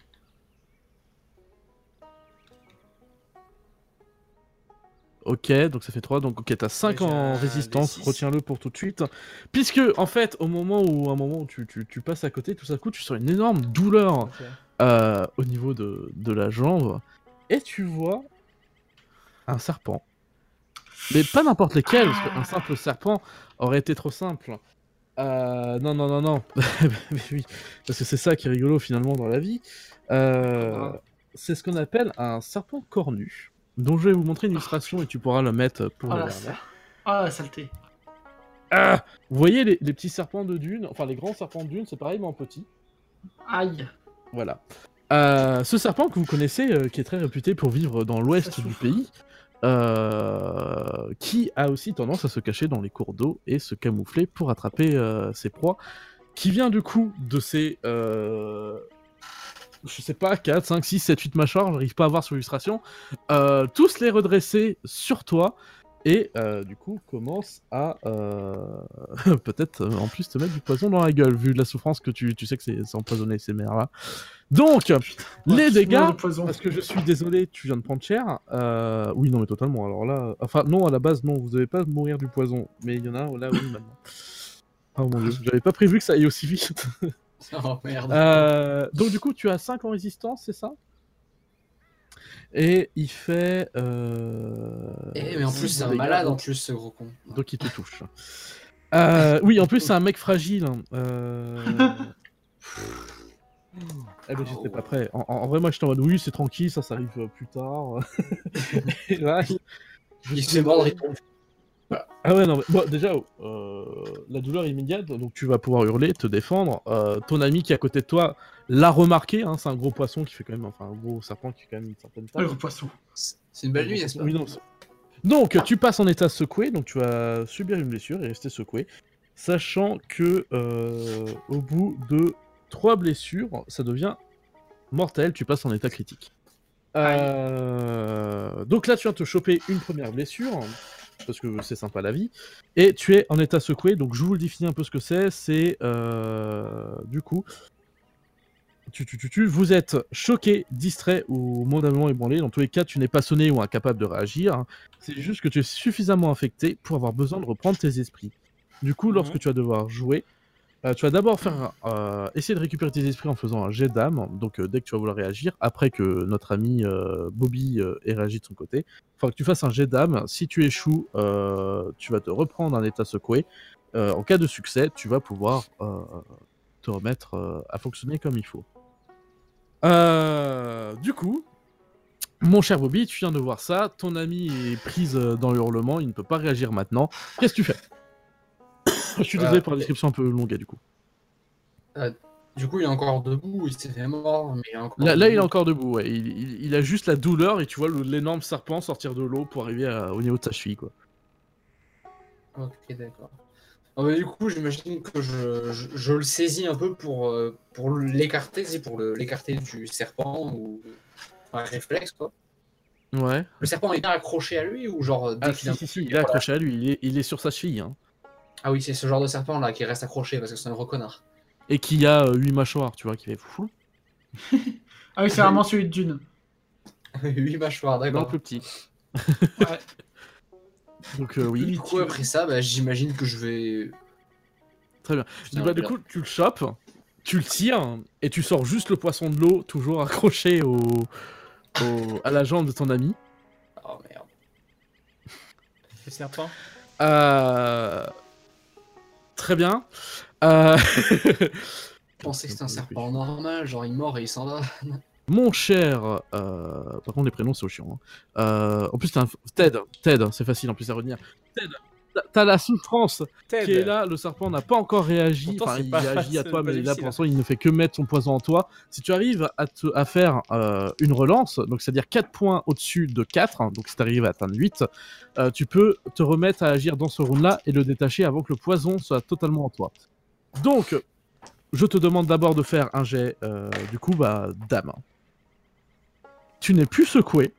Ok, donc ça fait 3, donc ok, t'as 5 Ouais, j'ai en un résistance, D6. retiens-le pour tout de suite. Puisque, en fait, au moment où tu passes à côté, tout ça coup, tu sens une énorme douleur Ok. au niveau de la jambe, et tu vois un serpent. Mais pas n'importe lequel, parce qu'un simple serpent aurait été trop simple. Non. Mais oui, parce que c'est ça qui est rigolo finalement dans la vie. C'est ce qu'on appelle un serpent cornu, dont je vais vous montrer une illustration et tu pourras le mettre pour Oh le la dernier. la saleté. Ah, vous voyez les petits serpents de dune, enfin les grands serpents de dune, c'est pareil mais en petit. Aïe. Voilà. Ce serpent que vous connaissez, qui est très réputé pour vivre dans l'ouest Ça du souffle. pays, qui a aussi tendance à se cacher dans les cours d'eau et se camoufler pour attraper ses proies, qui vient du coup de ces... je sais pas, 4, 5, 6, 7, 8 mâchoires, j'arrive pas à voir sur l'illustration, tous les redresser sur toi, et du coup commence à peut-être en plus te mettre du poison dans la gueule, vu la souffrance que tu sais que c'est empoisonné ces mers-là. Donc, les Ouais, dégâts, le poison. parce que je suis désolé, tu viens de prendre cher, oui, non mais totalement, alors là, enfin non, à la base, non, vous devez pas mourir du poison, mais il y en a là, oui, maintenant. Oh mon dieu, j'avais pas prévu que ça aille aussi vite. Oh merde. Donc du coup, tu as 5 en résistance, c'est ça? Et il fait... Mais en plus, six c'est un dégâts, malade en donc- plus, ce gros con. Donc il te touche. Oui, en plus c'est un mec fragile. Eh ben j'étais pas prêt. En vrai, moi j'étais en mode oui, c'est tranquille, ça arrive plus tard. Et là, Il se fait mordre, il tombe. ah ouais, non, mais bon, déjà, la douleur immédiate, donc tu vas pouvoir hurler, te défendre. Ton ami qui est à côté de toi l'a remarqué, hein, c'est un gros poisson qui fait quand même, enfin un gros serpent qui fait quand même une certaine Le taille. gros poisson. C'est une belle nuit, n'est-ce pas? Oui, non, donc tu passes en état secoué, donc tu vas subir une blessure et rester secoué, sachant que au bout de 3 blessures, ça devient mortel, tu passes en état critique. Donc là, tu viens de te choper une première blessure, parce que c'est sympa la vie, et tu es en état secoué, donc je vous le définis un peu ce que c'est du coup, vous êtes choqué, distrait ou mondalement ébranlé, dans tous les cas, tu n'es pas sonné ou incapable de réagir, c'est juste que tu es suffisamment infecté pour avoir besoin de reprendre tes esprits. Du coup, lorsque tu vas devoir jouer, tu vas d'abord faire essayer de récupérer tes esprits en faisant un jet d'âme, donc dès que tu vas vouloir réagir, après que notre ami Bobby ait réagi de son côté, il faudra que tu fasses un jet d'âme. Si tu échoues, tu vas te reprendre un état secoué. En cas de succès, tu vas pouvoir te remettre à fonctionner comme il faut. Du coup, mon cher Bobby, tu viens de voir ça, ton ami est prise dans le hurlement, il ne peut pas réagir maintenant. Qu'est-ce que tu fais? Je suis désolé pour la description un peu longue, du coup. Du coup, il est encore debout, il s'est fait mort, mais il est encore Là, debout. il est encore debout, ouais. Il a juste la douleur et tu vois l'énorme serpent sortir de l'eau pour arriver au niveau de sa cheville, quoi. Ok, d'accord. Ah bah, du coup, j'imagine que je le saisis un peu pour l'écarter, l'écarter du serpent ou un réflexe, quoi. Ouais. Le serpent est bien accroché à lui ou genre dès Ah, qu'il a un si, truc, il est accroché à lui, il est sur sa cheville, hein. Ah oui, c'est ce genre de serpent là qui reste accroché parce que c'est un gros connard. Et qui a 8 mâchoires, tu vois, qui fait fou. Ah oui, c'est vraiment celui de Dune. 8 mâchoires, Non, d'accord. plus petit. Ouais. Donc oui. Du coup, après ça, bah, j'imagine que je vais. Très bien. Putain, Du coup, tu le chopes, tu le tires, et tu sors juste le poisson de l'eau, toujours accroché à la jambe de ton ami. Oh merde. Le serpent. Très bien. Je pensais que c'était un serpent normal, genre il mord et il s'en va. Mon cher... Par contre, les prénoms, c'est au chiant. En plus, t'as un... Ted, c'est facile en plus à retenir. Ted, t'as la souffrance Ted. qui est là, le serpent n'a pas encore réagi, Pourtant, enfin c'est il pas- réagit à c'est toi, pas mais là difficile, pour l'instant il ne fait que mettre son poison en toi. Si tu arrives à faire une relance, donc c'est-à-dire 4 points au-dessus de 4, donc si tu arrives à atteindre 8, tu peux te remettre à agir dans ce round-là et le détacher avant que le poison soit totalement en toi. Donc, je te demande d'abord de faire un jet, du coup, dame. Tu n'es plus secoué.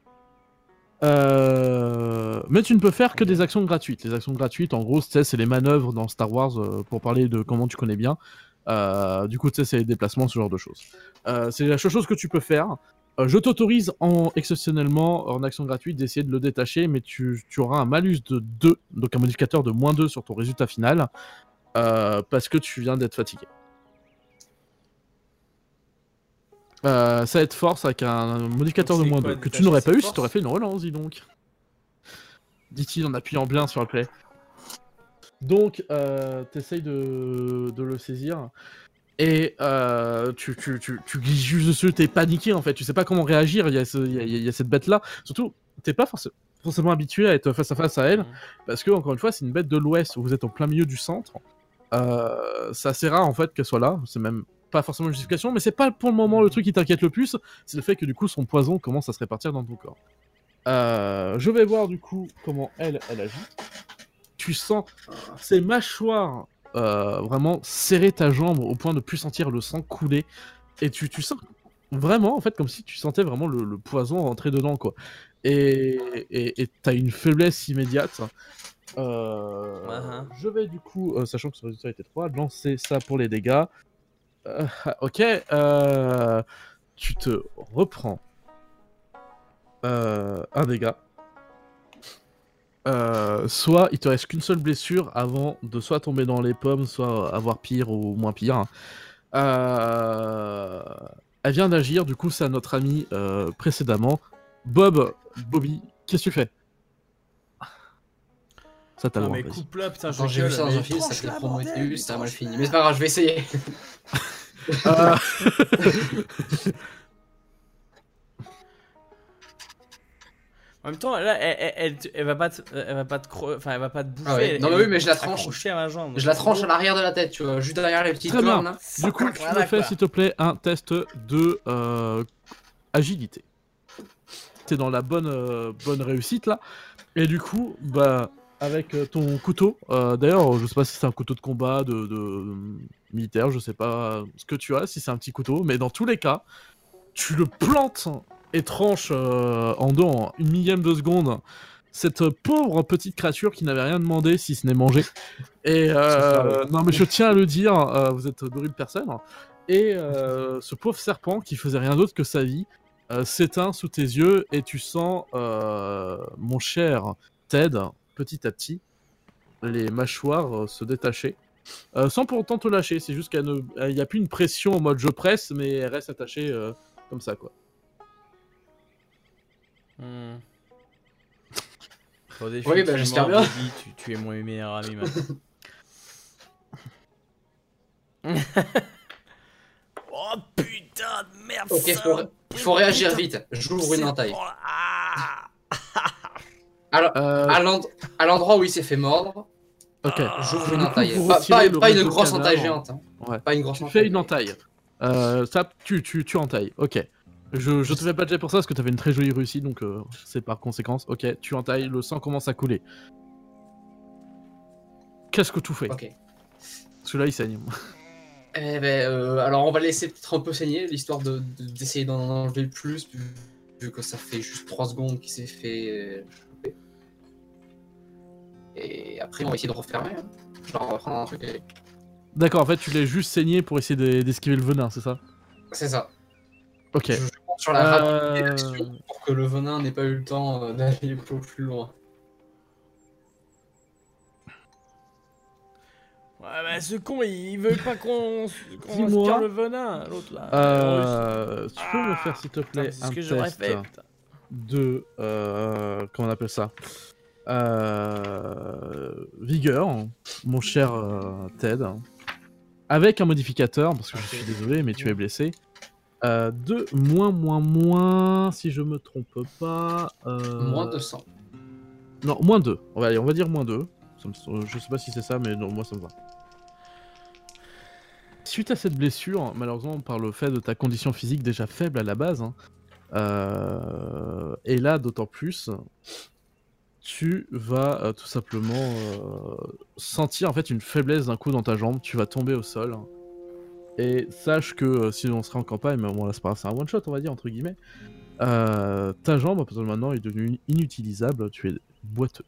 Mais tu ne peux faire que des actions gratuites. Les actions gratuites, en gros, c'est les manœuvres dans Star Wars, pour parler de comment tu connais bien. Du coup, c'est les déplacements, ce genre de choses. C'est la seule chose que tu peux faire. Je t'autorise exceptionnellement, en action gratuite, d'essayer de le détacher, mais tu auras un malus de 2, donc un modificateur de -2 sur ton résultat final, parce que tu viens d'être fatigué. Ça va être force avec un modificateur de Donc, c'est -2 quoi, que tu détacher, n'aurais pas c'est eu force si tu aurais fait une relance, dis donc. Dit-il en appuyant bien sur le play. Donc, t'essayes de le saisir. Et tu glisses juste dessus, t'es paniqué en fait, tu sais pas comment réagir, il y a cette bête là. Surtout, t'es pas forcément habitué à être face à elle, parce que, encore une fois, c'est une bête de l'ouest où vous êtes en plein milieu du centre. C'est assez rare en fait qu'elle soit là, c'est même pas forcément une justification, mais c'est pas pour le moment le truc qui t'inquiète le plus, c'est le fait que du coup son poison commence à se répartir dans ton corps. Je vais voir du coup comment elle agit. Tu sens ses mâchoires vraiment serrer ta jambe au point de plus sentir le sang couler, et tu sens vraiment en fait comme si tu sentais vraiment le poison rentrer dedans quoi. Et t'as une faiblesse immédiate. Je vais du coup, sachant que ce résultat était 3, lancer ça pour les dégâts. Ok, tu te reprends un dégât. Soit il te reste qu'une seule blessure avant de soit tomber dans les pommes, soit avoir pire ou moins pire. Elle vient d'agir, du coup c'est à notre ami précédemment. Bobby, qu'est-ce que tu fais? Ça t'a Non, loin, mais vas-y. coupe là, putain, Quand j'ai vu ça dans un film, ça s'appelait Prometheus, ça a mal fini. Mais c'est pas grave, je vais essayer. Euh, En même temps, là, elle va pas te, enfin, elle va pas te bouffer. Ah ouais. Non, mais oui, mais je la tranche. Accrochée à ma jambe. Je la tranche à l'arrière de la tête, tu vois, juste derrière les petites Très bien. cornes là. Du coup, tu me Voilà, fais quoi. s'il te plaît un test de agilité. T'es dans la bonne réussite là. Et du coup, avec ton couteau, d'ailleurs, je sais pas si c'est un couteau de combat, de militaire, je sais pas ce que tu as, si c'est un petit couteau, mais dans tous les cas, tu le plantes et tranches en deux en une millième de seconde cette pauvre petite créature qui n'avait rien demandé si ce n'est manger. Et non mais je tiens à le dire, vous êtes d'horribles personnes. Et ce pauvre serpent qui faisait rien d'autre que sa vie s'éteint sous tes yeux et tu sens, mon cher Ted, petit à petit, les mâchoires se détacher. Sans pour autant te lâcher, c'est juste qu'il n'y a plus une pression en mode je presse, mais elle reste attachée comme ça quoi. Bon, Oui, bah, j'espère bien. Bobby, tu es mon meilleur ami maintenant. Oh putain de merde! Ok, faut réagir vite. J'ouvre une entaille. Alors, à l'endroit où il s'est fait mordre, Ok. j'ouvre une Du coup, entaille. vous Pas retirez le une reste grosse du entaille cadavre. géante. Hein. Ouais. Pas une grosse Tu entaille. fais une entaille. Ça, tu entailles. Ok. Je te fais pas de jet pour ça parce que t'avais une très jolie réussite, donc c'est par conséquence. Ok, tu entailles, le sang commence à couler. Qu'est-ce que tu fais? Ok. Parce que là, il saigne. Eh ben, alors on va laisser peut-être un peu saigner, l'histoire d'essayer d'en enlever le plus, vu que ça fait juste 3 secondes qu'il s'est fait choper. Et après, on va essayer de refermer. Hein. Je vais reprendre un truc. D'accord, en fait, tu l'as juste saigné pour essayer d'esquiver le venin, c'est ça? C'est ça. Ok. Je compte sur la rapidité d'action pour que le venin n'ait pas eu le temps d'aller beaucoup plus loin. Ouais, bah ce con, il veut pas qu'on Dis-moi. aspire le venin, l'autre là. Tu peux me faire, s'il te plaît, C'est un ce que j'aurais test fait. Putain. de... comment on appelle ça? Vigueur, mon cher Ted. Avec un modificateur, parce que je suis désolé, mais tu es blessé. De moins, si je me trompe pas. Moins 200. Non, moins 2. On va dire moins 2. Je sais pas si c'est ça, mais non, moi ça me va. Suite à cette blessure, malheureusement par le fait de ta condition physique déjà faible à la base, hein, et là d'autant plus, tu vas tout simplement sentir en fait une faiblesse d'un coup dans ta jambe, tu vas tomber au sol. Et sache que si on serait en campagne, mais bon là c'est un one shot on va dire entre guillemets, ta jambe à partir de maintenant est devenue inutilisable, tu es boiteux.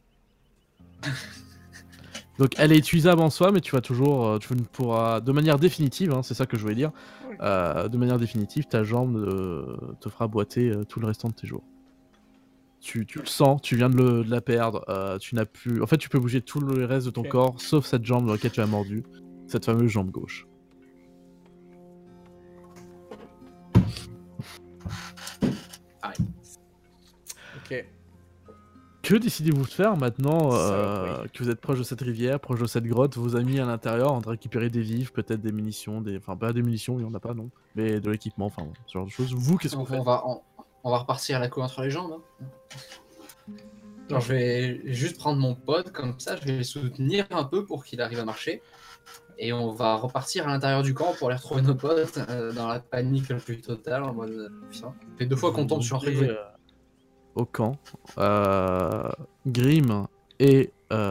Donc elle est utilisable en soi, mais tu vas toujours, tu ne pourras, de manière définitive, hein, c'est ça que je voulais dire, de manière définitive, ta jambe te fera boiter tout le restant de tes jours. Tu le sens, tu viens de la perdre, tu n'as plus, en fait tu peux bouger tout le reste de ton corps, sauf cette jambe dans laquelle tu as mordu, cette fameuse jambe gauche. Ok. Que décidez-vous de faire maintenant Ça, que vous êtes proche de cette rivière, proche de cette grotte, vos amis à l'intérieur, en train de récupérer des vivres, peut-être des munitions, enfin pas des munitions, il n'y en a pas non, mais de l'équipement, enfin ce genre de choses. Vous, qu'est-ce que vous faites? On va repartir à la queue entre les jambes. Hein. Genre, je vais juste prendre mon pote comme ça, je vais le soutenir un peu pour qu'il arrive à marcher. Et on va repartir à l'intérieur du camp pour aller retrouver nos potes dans la panique la plus totale. En mode, putain, ça fait 2 fois qu'on tombe sur un truc. Au camp, Grim et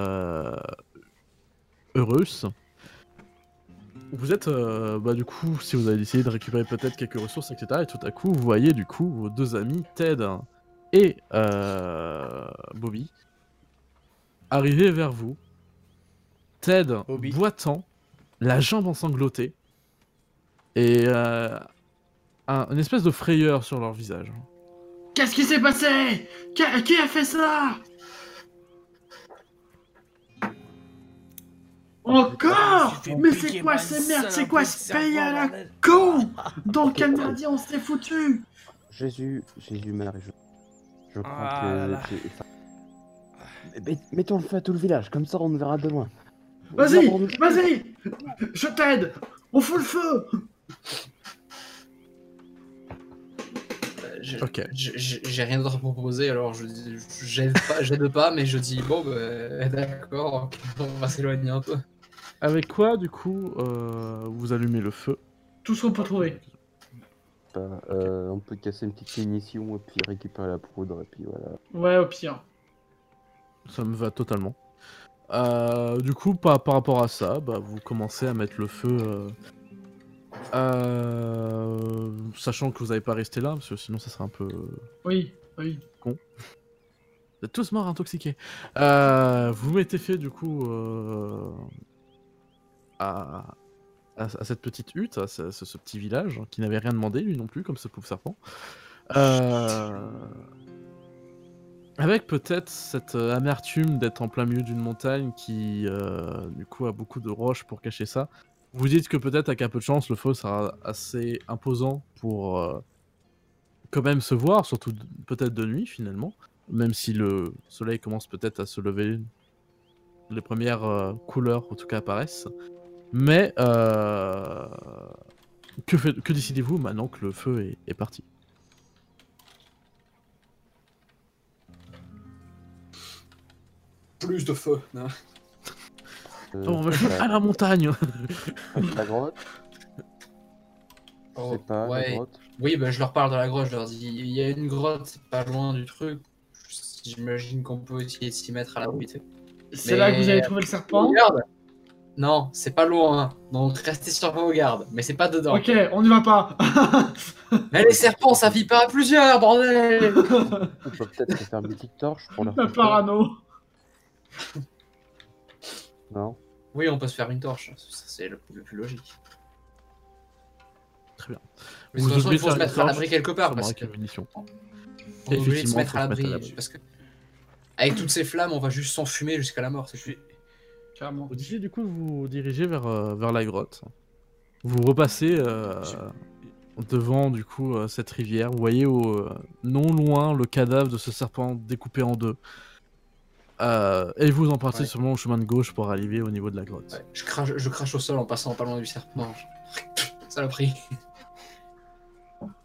Eurus. Vous êtes, du coup, si vous avez essayé de récupérer peut-être quelques ressources, etc., et tout à coup, vous voyez du coup vos deux amis, Ted et Bobby, arriver vers vous. Ted Bobby. boitant, la jambe ensanglantée, et une espèce de frayeur sur leur visage. Qu'est-ce qui s'est passé? Qui a fait ça? Encore? Mais c'est quoi ces merdes? C'est quoi ce pays à la con? Dans quel merdier on s'est foutu? Jésus, Marie, je crois Ah là. que... Mettons le feu à tout le village, comme ça on ne verra de loin. Vas-y! Je t'aide! On fout le feu! Ok. J'ai rien d'autre à proposer, alors j'aide pas, mais je dis bon, d'accord, on va s'éloigner un peu. Avec quoi, du coup, vous allumez le feu? Tout ce qu'on peut trouver. On peut casser une petite munition et puis récupérer la poudre et puis voilà. Ouais, au pire. Ça me va totalement. Du coup, par rapport à ça, vous commencez à mettre le feu, sachant que vous n'allez pas rester là, parce que sinon ça serait un peu... Oui. Vous êtes tous morts intoxiqués. Vous mettez fait du coup à cette petite hutte, à ce petit village, qui n'avait rien demandé lui non plus, comme ce pauvre serpent. Avec peut-être cette amertume d'être en plein milieu d'une montagne qui du coup a beaucoup de roches pour cacher ça. Vous dites que peut-être avec un peu de chance le feu sera assez imposant pour quand même se voir, surtout peut-être de nuit finalement, même si le soleil commence peut-être à se lever, les premières couleurs en tout cas apparaissent. Mais que décidez-vous maintenant que le feu est parti? Plus de feu. Hein. On va jouer à la montagne. La grotte? Oh, C'est pas ouais. la grotte. Oui, je leur parle de la grotte, je leur dis il y a une grotte, c'est pas loin du truc. J'imagine qu'on peut essayer de s'y mettre à l'abri. C'est là que vous avez trouvé le serpent? Regarde. Non, c'est pas loin, donc restez sur vos gardes, mais c'est pas dedans. Ok, on n'y va pas. Mais les serpents, ça vit pas à plusieurs, bordel. On peut peut-être se faire une petite torche pour leur La faire peur. parano. Non. Oui, on peut se faire une torche, ça, c'est le plus logique. Très bien. Mais de toute façon, il faut se mettre à l'abri quelque part, parce que on est obligé de se mettre à l'abri, parce que avec toutes ces flammes, on va juste s'enfumer jusqu'à la mort, c'est tout. Carrément. Vous décidez du coup de vous diriger vers la grotte. Vous repassez devant du coup cette rivière. Vous voyez non loin le cadavre de ce serpent découpé en deux. Et vous empruntez seulement au chemin de gauche pour arriver au niveau de la grotte. Ouais, je crache au sol en passant pas loin du serpent. Saloperie.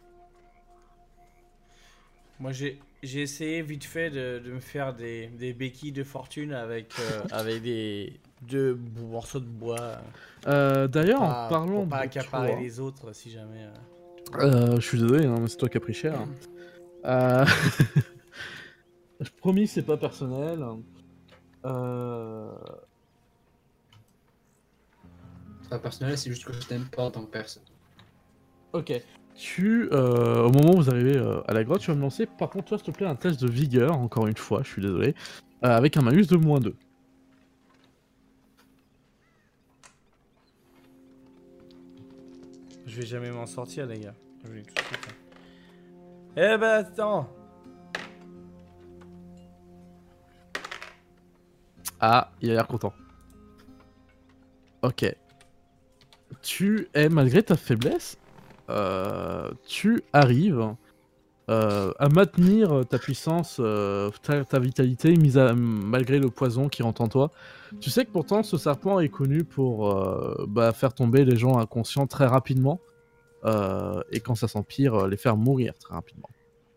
Moi, j'ai essayé vite fait de me faire des béquilles de fortune avec, avec deux morceaux de bois. D'ailleurs, en Pas- parlant pour pas de accaparer toi, les autres si jamais. je suis désolé, hein, mais c'est toi qui as pris cher. Euh... Je promis, c'est pas personnel. Euh... C'est pas personnel, c'est juste que je t'aime pas en tant que personne. Ok. Au moment où vous arrivez à la grotte, tu vas me lancer, par contre, toi, s'il te plaît, un test de vigueur, encore une fois, je suis désolé, avec un malus de -2. Je vais jamais m'en sortir, les gars. Je vous le dis tout de suite. Eh ben, attends. Ah, il a l'air content. Ok. Tu es, malgré ta faiblesse, tu arrives à maintenir ta puissance, ta vitalité, malgré le poison qui rentre en toi. Tu sais que pourtant ce serpent est connu pour faire tomber les gens inconscients très rapidement, et quand ça s'empire, les faire mourir très rapidement.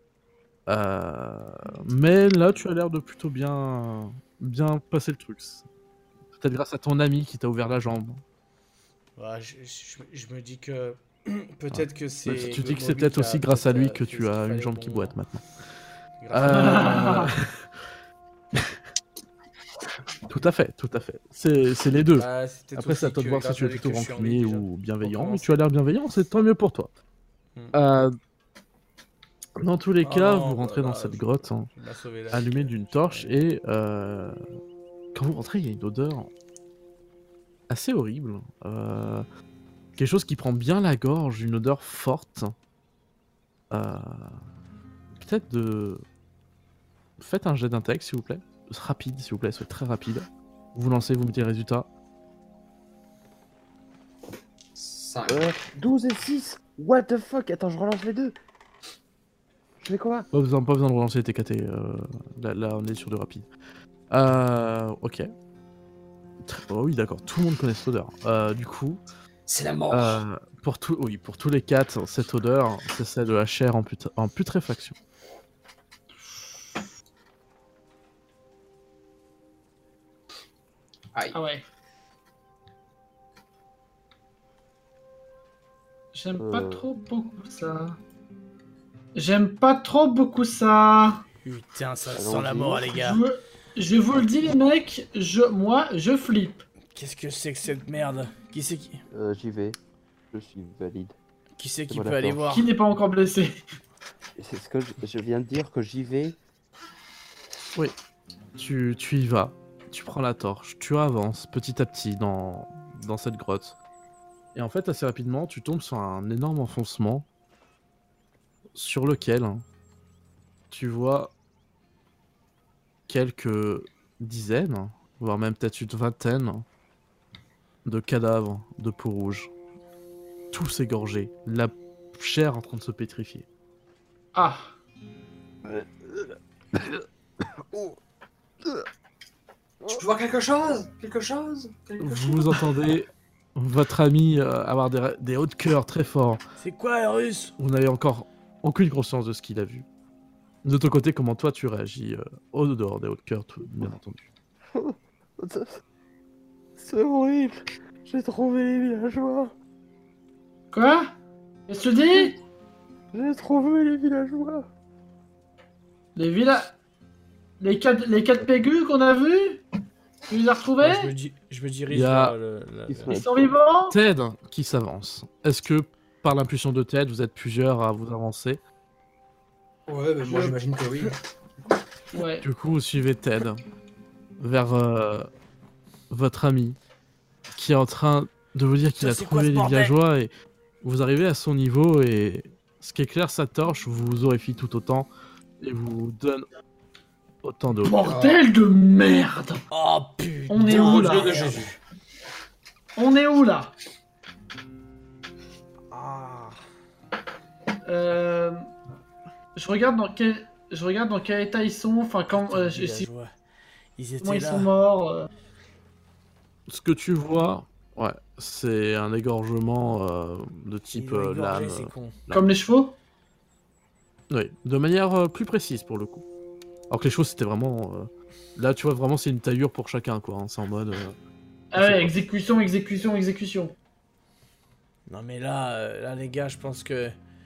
Mais là, tu as l'air de plutôt bien passer le truc. Peut-être grâce à ton ami qui t'a ouvert la jambe. Ouais, je me dis que peut-être que c'est. Mais tu dis que Moby c'est peut-être qui a aussi grâce à lui que fait tu ce as qu'il une fallait jambe au qui bon boite moment. maintenant. Grâce Tout à fait, tout à fait. C'est les deux. Bah, c'est peut-être Après, c'est à aussi toi de que voir si grâce tu à es lui plutôt que je suis en vie, rancunier déjà. ou bienveillant. Pour Mais commencer. tu as l'air bienveillant, c'est tant mieux pour toi. Dans tous les Oh cas, non, vous rentrez bah dans là, cette grotte, hein, Il m'a sauvé la allumée vie, d'une je suis torche, arrivé. et quand vous rentrez, il y a une odeur assez horrible. Quelque chose qui prend bien la gorge, une odeur forte. Peut-être de... Faites un jet d'intellect, s'il vous plaît. Rapide, s'il vous plaît, soyez très rapide. Vous lancez, vous mettez les résultats. 5. 12 et 6. What the fuck? Attends, je relance les deux. Je fais quoi? Pas besoin de relancer les TKT. Là, on est sur de rapide. Ok. Oh oui, d'accord. Tout le monde connaît cette odeur. Du coup, C'est la mort. pour tous les 4, cette odeur, c'est celle de la chair en putréfaction. Aïe. Ah ouais. J'aime pas trop beaucoup ça. J'aime pas trop beaucoup ça. Putain, ça sent Allons-y. la mort, les gars. Je vous le dis les mecs, moi je flippe. Qu'est-ce que c'est que cette merde? Qui c'est qui J'y vais. Je suis valide. Qui c'est qui C'est moi peut aller d'accord. voir? Qui n'est pas encore blessé? C'est ce que je viens de dire que j'y vais. Tu y vas. Tu prends la torche. Tu avances petit à petit dans cette grotte. Et en fait, assez rapidement, tu tombes sur un énorme enfoncement sur lequel tu vois quelques dizaines, voire même peut-être une vingtaine de cadavres de peau rouge. Tous égorgés, la chair en train de se pétrifier. Ah. Tu peux voir quelque chose? Quelque chose? Vous entendez votre ami avoir des hauts de cœur très forts. C'est quoi, Russe? Vous n'avez encore aucune conscience de ce qu'il a vu. De ton côté, comment toi tu réagis au dehors des hauts de cœur, bien entendu. C'est horrible. J'ai trouvé les villageois. Quoi? Qu'est-ce que tu dis? J'ai trouvé les villageois. Les quatre pégus qu'on a vus? Tu les as retrouvés? Ouais, je me dirige Il y a- vers le. Ils sont vivants? Ted qui s'avance. Est-ce que par l'impulsion de Ted, vous êtes plusieurs à vous avancer? Ouais, mais moi j'imagine que oui. Ouais. Du coup, vous suivez Ted vers votre ami qui est en train de vous dire qu'il Ça, a c'est trouvé quoi, ce les bordel villageois, et vous arrivez à son niveau, et ce qui éclaire sa torche vous horrifie tout autant et vous donne autant de... Bordel de merde! Oh putain! On est où là? Dieu de Jésus. On est où là? Ah. Je regarde dans quel état ils sont, enfin quand Les si, villageois. Ils comment étaient ils sont là. morts. Ce que tu vois, ouais, c'est un égorgement de type Ils ont égorgé lame. ces cons. Là. Comme les chevaux? Oui, de manière plus précise pour le coup. Alors que les choses c'était vraiment... Là tu vois vraiment c'est une taillure pour chacun quoi, hein. C'est en mode... Ah ouais, exécution, exécution, exécution. Non mais là les gars, je pense que...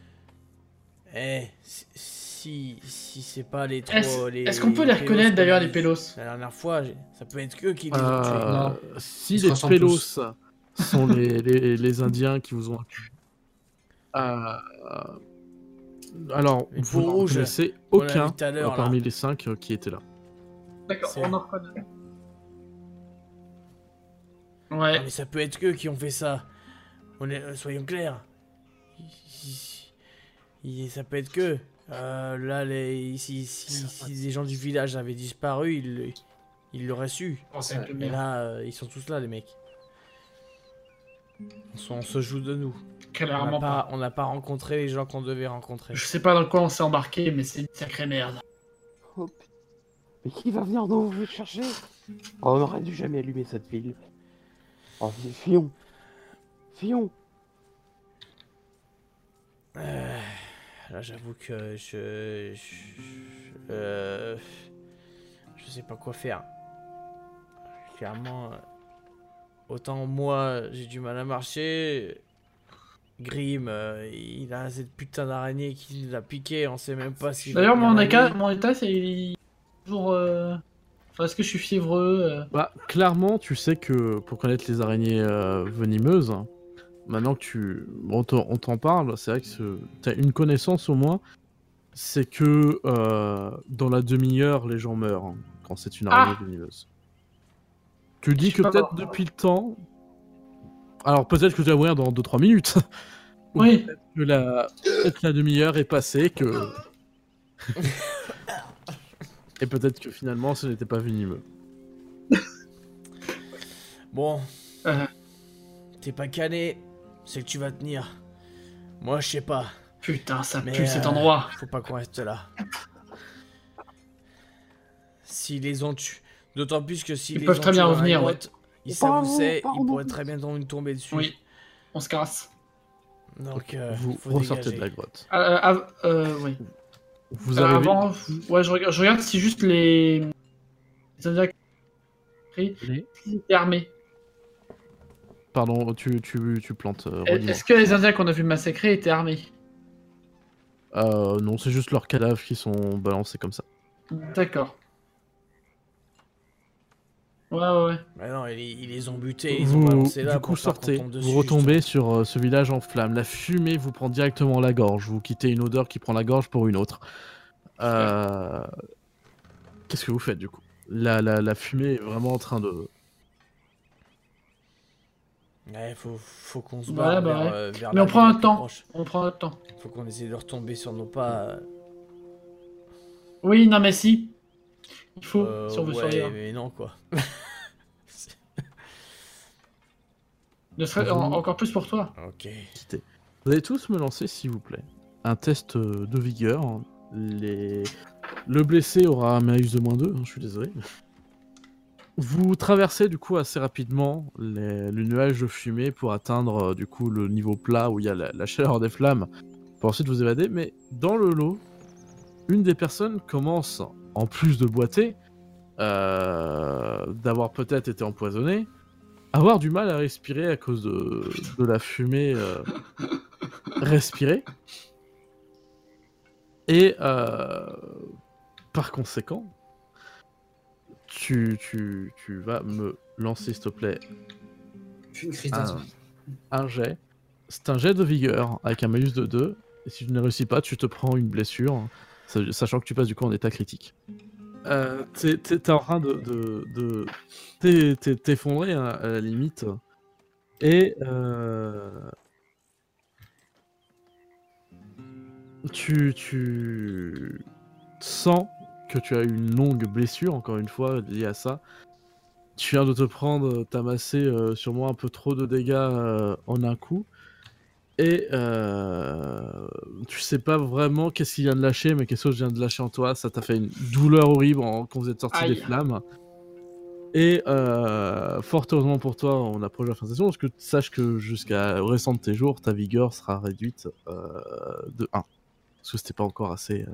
Si c'est pas les trop... Est-ce qu'on peut les reconnaître d'ailleurs, les pélos? La dernière fois, ça peut être eux qui les ont tués. Non. Si Ils se les ressemblent pélos tous. sont les Indiens qui vous ont accusé. Alors, Les vous peaux ne rouges connaissez qu'on a aucun vu tout à l'heure, là. parmi les 5 qui étaient là. D'accord, C'est- on en reconnaît. Non, Ouais. mais ça peut être eux qui ont fait ça. Soyons clairs. Ça peut être que. Là, si les gens du village avaient disparu, ils l'auraient su. Oh, c'est un peu Mais merde. là, ils sont tous là, les mecs. On se joue de nous. Clairement pas. On n'a pas rencontré les gens qu'on devait rencontrer. Je sais pas dans quoi on s'est embarqué, mais c'est une sacrée merde. Oh, putain. Mais qui va venir nous chercher? Oh, on aurait dû jamais allumer cette ville. Oh, Fion. Fion. Là, j'avoue que je sais pas quoi faire. Clairement, autant moi, j'ai du mal à marcher. Grim, il a cette putain d'araignée qui nous a piqué, on sait même pas si... D'ailleurs, mon état, c'est toujours. Enfin, est-ce que je suis fiévreux? Bah, clairement, tu sais que pour connaître les araignées venimeuses, maintenant que on t'en parle, c'est vrai que t'as une connaissance au moins, c'est que dans la demi-heure, les gens meurent hein, quand c'est une araignée venimeuse. Tu dis Je que sais pas peut-être voir. depuis le temps... Alors peut-être que tu vas mourir dans 2-3 minutes. Ou Oui. peut-être la demi-heure est passée, que... Et peut-être que finalement ce n'était pas venimeux. Bon, Euh, t'es pas cané, c'est que tu vas tenir. Moi, je sais pas. Putain, ça Mais, pue cet endroit. Faut pas qu'on reste là. S'ils les ont tués... D'autant plus que s'ils Ils les peuvent ont très bien tués dans la revenir, grotte, ils Pardon, savent où c'est, ils pardon. pourraient très bien nous tomber dessus. Oui. On se casse. Donc, Vous faut ressortez dégager. de la grotte. Oui. Vous arrivez... Avant, ouais, je regarde si juste les Indiens qui étaient armés. Pardon, tu plantes. redis-moi. Est-ce que les Indiens qu'on a vu massacrer étaient armés? Non, c'est juste leurs cadavres qui sont balancés comme ça. D'accord. Ouais. Bah non, ils les ont butés, ils ont Vous, balancé là du pour coup, pas qu'on sortez, tombe vous dessus, retombez sur ce village en flammes. La fumée vous prend directement la gorge. Vous quittez une odeur qui prend la gorge pour une autre. Qu'est-ce que vous faites du coup? La fumée est vraiment en train de... Ouais, faut qu'on se Ouais, barre bah vers Mais la on prend ville un la plus temps. proche. On prend notre temps. Faut qu'on essaie de retomber sur nos pas. Oui, non, mais si. Il faut, si on veut Ouais, survivre. mais non, quoi. Encore plus pour toi. Ok. quitter. Vous allez tous me lancer, s'il vous plaît, un test de vigueur. Le blessé aura un malus de -2, hein, je suis désolé. Vous traversez du coup assez rapidement le nuage de fumée pour atteindre du coup le niveau plat où il y a la chaleur des flammes pour ensuite vous évader, mais dans le lot, une des personnes commence, en plus de boiter, d'avoir peut-être été empoisonnée, à avoir du mal à respirer à cause de la fumée respirée. Et par conséquent, tu vas me lancer, s'il te plaît, Fais une critique. un jet. C'est un jet de vigueur avec un malus de 2. Et si tu ne réussis pas, tu te prends une blessure, sachant que tu passes du coup en état critique. T'es en train de t'effondrer hein, à la limite. Et tu sens que tu as une longue blessure, encore une fois, liée à ça. Tu viens de te prendre, t'amasser sûrement un peu trop de dégâts en un coup. Et tu sais pas vraiment qu'est-ce qu'il vient de lâcher, mais quelque chose vient de lâcher en toi. Ça t'a fait une douleur horrible quand vous êtes sorti des Aïe. flammes. Et fort heureusement pour toi, on approche de la fin de saison, parce que sache que jusqu'à récent de tes jours, ta vigueur sera réduite de 1. parce que c'était pas encore assez.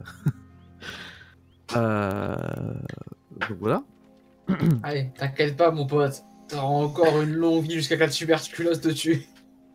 Donc voilà. Allez, t'inquiète pas, mon pote. T'auras encore une longue vie jusqu'à 4 tuberculose dessus.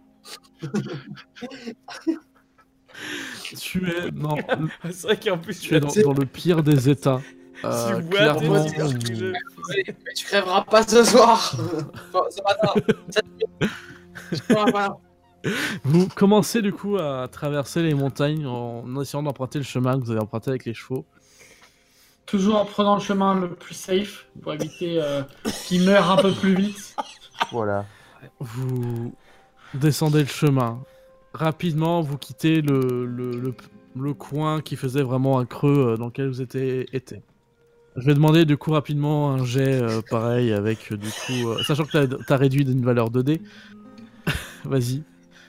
Tu es C'est vrai qu'en plus, tu es dans le pire des états. Clairement, Mais tu crèveras pas ce soir. Enfin, ce matin. Voilà. vous commencez du coup à traverser les montagnes en essayant d'emprunter le chemin que vous avez emprunté avec les chevaux. Toujours en prenant le chemin le plus safe pour éviter qu'il meure un peu plus vite. Voilà. Vous descendez le chemin. Rapidement, vous quittez le coin qui faisait vraiment un creux dans lequel vous étiez été. Je vais demander du coup rapidement un jet pareil avec du coup... sachant que t'as réduit d'une valeur 2D. Vas-y.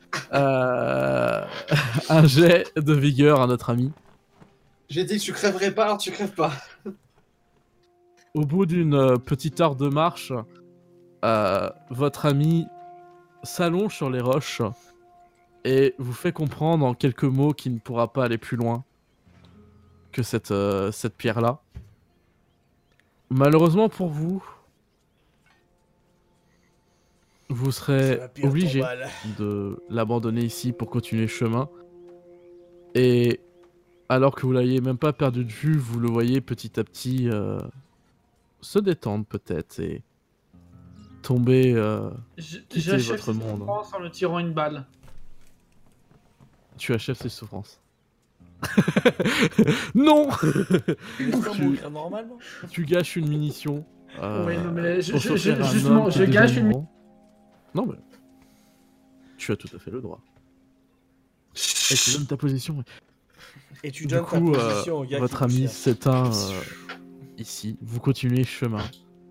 Un jet de vigueur à notre ami. J'ai dit que tu crèverais pas, alors tu crèves pas. Au bout d'une petite heure de marche, votre ami s'allonge sur les roches et vous fait comprendre en quelques mots qu'il ne pourra pas aller plus loin que cette pierre-là. Malheureusement pour vous, vous serez obligé de l'abandonner ici pour continuer le chemin. Et alors que vous l'aviez même pas perdu de vue, vous le voyez petit à petit se détendre peut-être et tomber, quitter J'achève votre cette monde. souffrance en le tirant une balle. Tu achèves ses souffrances. Non. Normalement. Tu gâches une munition. Oui, non, mais pour sauver un justement, homme qui je est déjà gâche une mourant. Non, mais tu as tout à fait le droit. Et tu donnes ta position. Et tu Du donnes coup, ta position au gars votre qui ami pousse s'éteint ici. Vous continuez le chemin.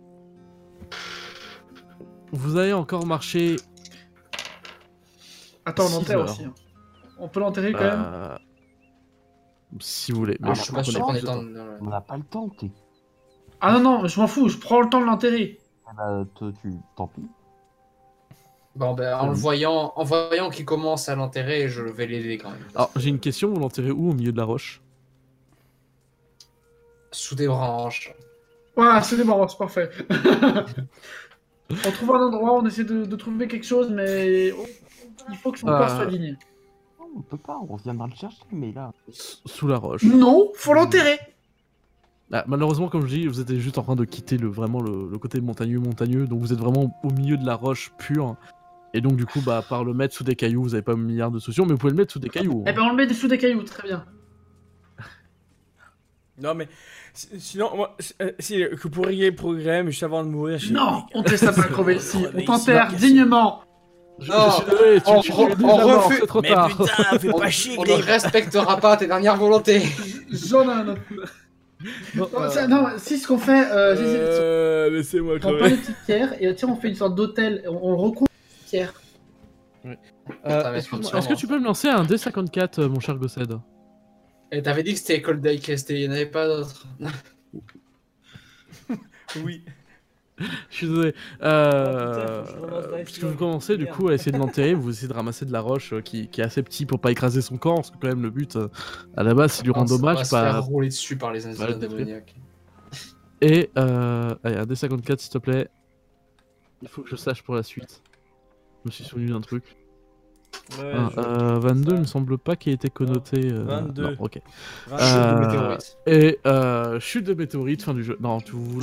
Vous avez encore marché. Attends, on 6 l'enterre heures. aussi. Hein. On peut l'enterrer quand même. Si vous voulez. Ah, Je suis pas sûr qu'on ait temps. On n'a pas le temps, t'es. Ah non, non, je m'en fous, je prends le temps de l'enterrer. Tant pis. Bon, ben, en voyant qu'il commence à l'enterrer, je vais l'aider quand même. Alors, j'ai une question. Vous l'enterrez où au milieu de la roche? Sous des branches. Voilà, c'est démarrant, c'est parfait. On trouve un endroit, on essaie de trouver quelque chose, mais il faut que son corps soit digne. Non, on peut pas, on viendra le chercher, mais là. Sous la roche. Non, faut l'enterrer. Ah, malheureusement, comme je dis, vous êtes juste en train de quitter le côté montagneux, donc vous êtes vraiment au milieu de la roche pure. Et donc, du coup, bah, à part le mettre sous des cailloux, vous n'avez pas un milliard de solutions, mais vous pouvez le mettre sous des cailloux. Eh ben, on le met sous des cailloux, très bien. Non, mais sinon, moi, si que pour régler le programme, juste avant de mourir, je Non, on te laisse pas crever ici. On t'enterre ici. dignement. Non, tu es on déjà refuse- mort, c'est trop Mais tard. putain, fais pas chier, on ne Greg. respectera pas tes dernières volontés. J'en ai un autre. Non, Non, si ce qu'on fait, Laissez-moi on prend crever. des petites pierres et tiens, on fait une sorte d'hôtel. On le recouvre de pierres. Est-ce que tu peux me lancer un D54, mon cher Gossed? Et t'avais dit que c'était Cold Day Cast, il n'y en avait pas d'autres. Oui. Je suis désolé. Puisque vous commencez du coup à essayer de l'enterrer, vous essayez de ramasser de la roche qui est assez petit pour pas écraser son corps, parce que quand même le but à la base c'est lui rendre On va hommage, se faire pas. rouler dessus par les incidents Voilà, démoniaques. Et allez, un D54 s'il te plaît. Il faut que je sache pour la suite. Je me suis souvenu d'un truc. 22, il me semble pas qu'il ait été connoté. 22. Non, ok. Chute de météorite. Et chute de météorite, fin du jeu. Non, vous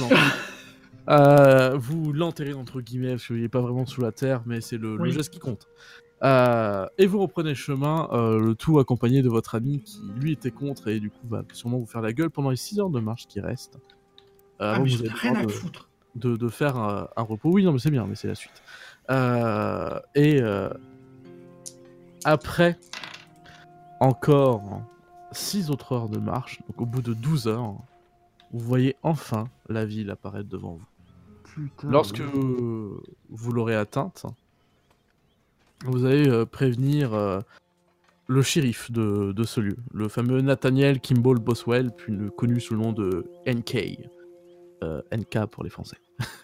vous l'enterrez entre guillemets, parce qu'il n'est pas vraiment sous la terre, mais c'est le geste qui compte. Et vous reprenez le chemin, le tout accompagné de votre ami qui lui était contre et du coup va sûrement vous faire la gueule pendant les 6 heures de marche qui restent. Ah, Avant mais que j'en vous ai ayez rien le à temps foutre. de faire un repos. Oui, non, mais c'est bien, mais c'est la suite. Après, encore 6 autres heures de marche, donc au bout de 12 heures, vous voyez enfin la ville apparaître devant vous. Putain. Lorsque vous l'aurez atteinte, vous allez prévenir le shérif de ce lieu, le fameux Nathaniel Kimball Boswell, connu sous le nom de NK. NK pour les Français.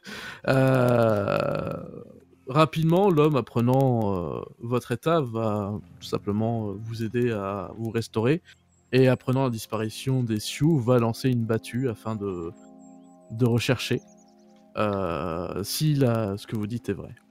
Rapidement, l'homme apprenant votre état va tout simplement vous aider à vous restaurer et apprenant la disparition des Sioux, va lancer une battue afin de rechercher si ce que vous dites est vrai.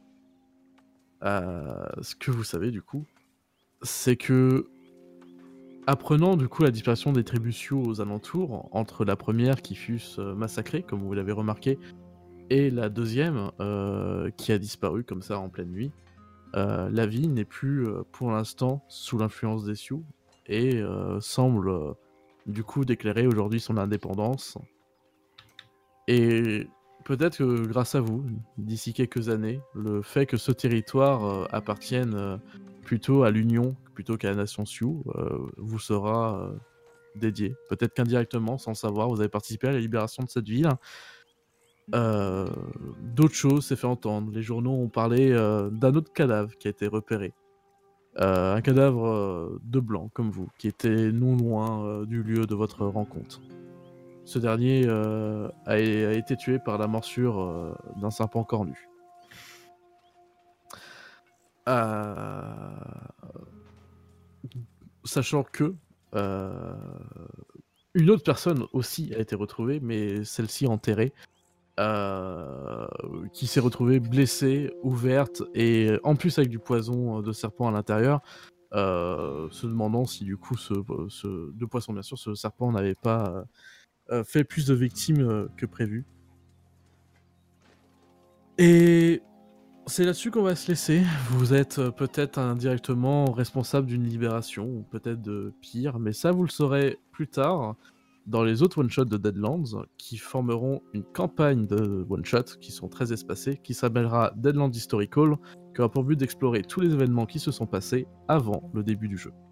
Ce que vous savez du coup, c'est que apprenant du coup la disparition des tribus Sioux aux alentours, entre la première qui fut massacrée, comme vous l'avez remarqué, et la deuxième qui a disparu comme ça en pleine nuit, la ville n'est plus pour l'instant sous l'influence des Sioux et semble du coup déclarer aujourd'hui son indépendance. Et peut-être que grâce à vous, d'ici quelques années, le fait que ce territoire appartienne plutôt à l'Union plutôt qu'à la nation Sioux vous sera dédié. Peut-être qu'indirectement, sans le savoir, vous avez participé à la libération de cette ville. D'autres choses s'est fait entendre. Les journaux ont parlé d'un autre cadavre qui a été repéré. Un cadavre de blanc, comme vous, qui était non loin du lieu de votre rencontre. Ce dernier a été tué par la morsure d'un serpent cornu. Sachant que une autre personne aussi a été retrouvée, mais celle-ci enterrée, qui s'est retrouvée blessée, ouverte, et en plus avec du poison de serpent à l'intérieur, se demandant si du coup de poisson bien sûr, ce serpent n'avait pas fait plus de victimes que prévu. Et c'est là-dessus qu'on va se laisser. Vous êtes peut-être indirectement responsable d'une libération, ou peut-être de pire, mais ça vous le saurez plus tard dans les autres one-shots de Deadlands, qui formeront une campagne de one-shots qui sont très espacés, qui s'appellera Deadlands Historical, qui aura pour but d'explorer tous les événements qui se sont passés avant le début du jeu.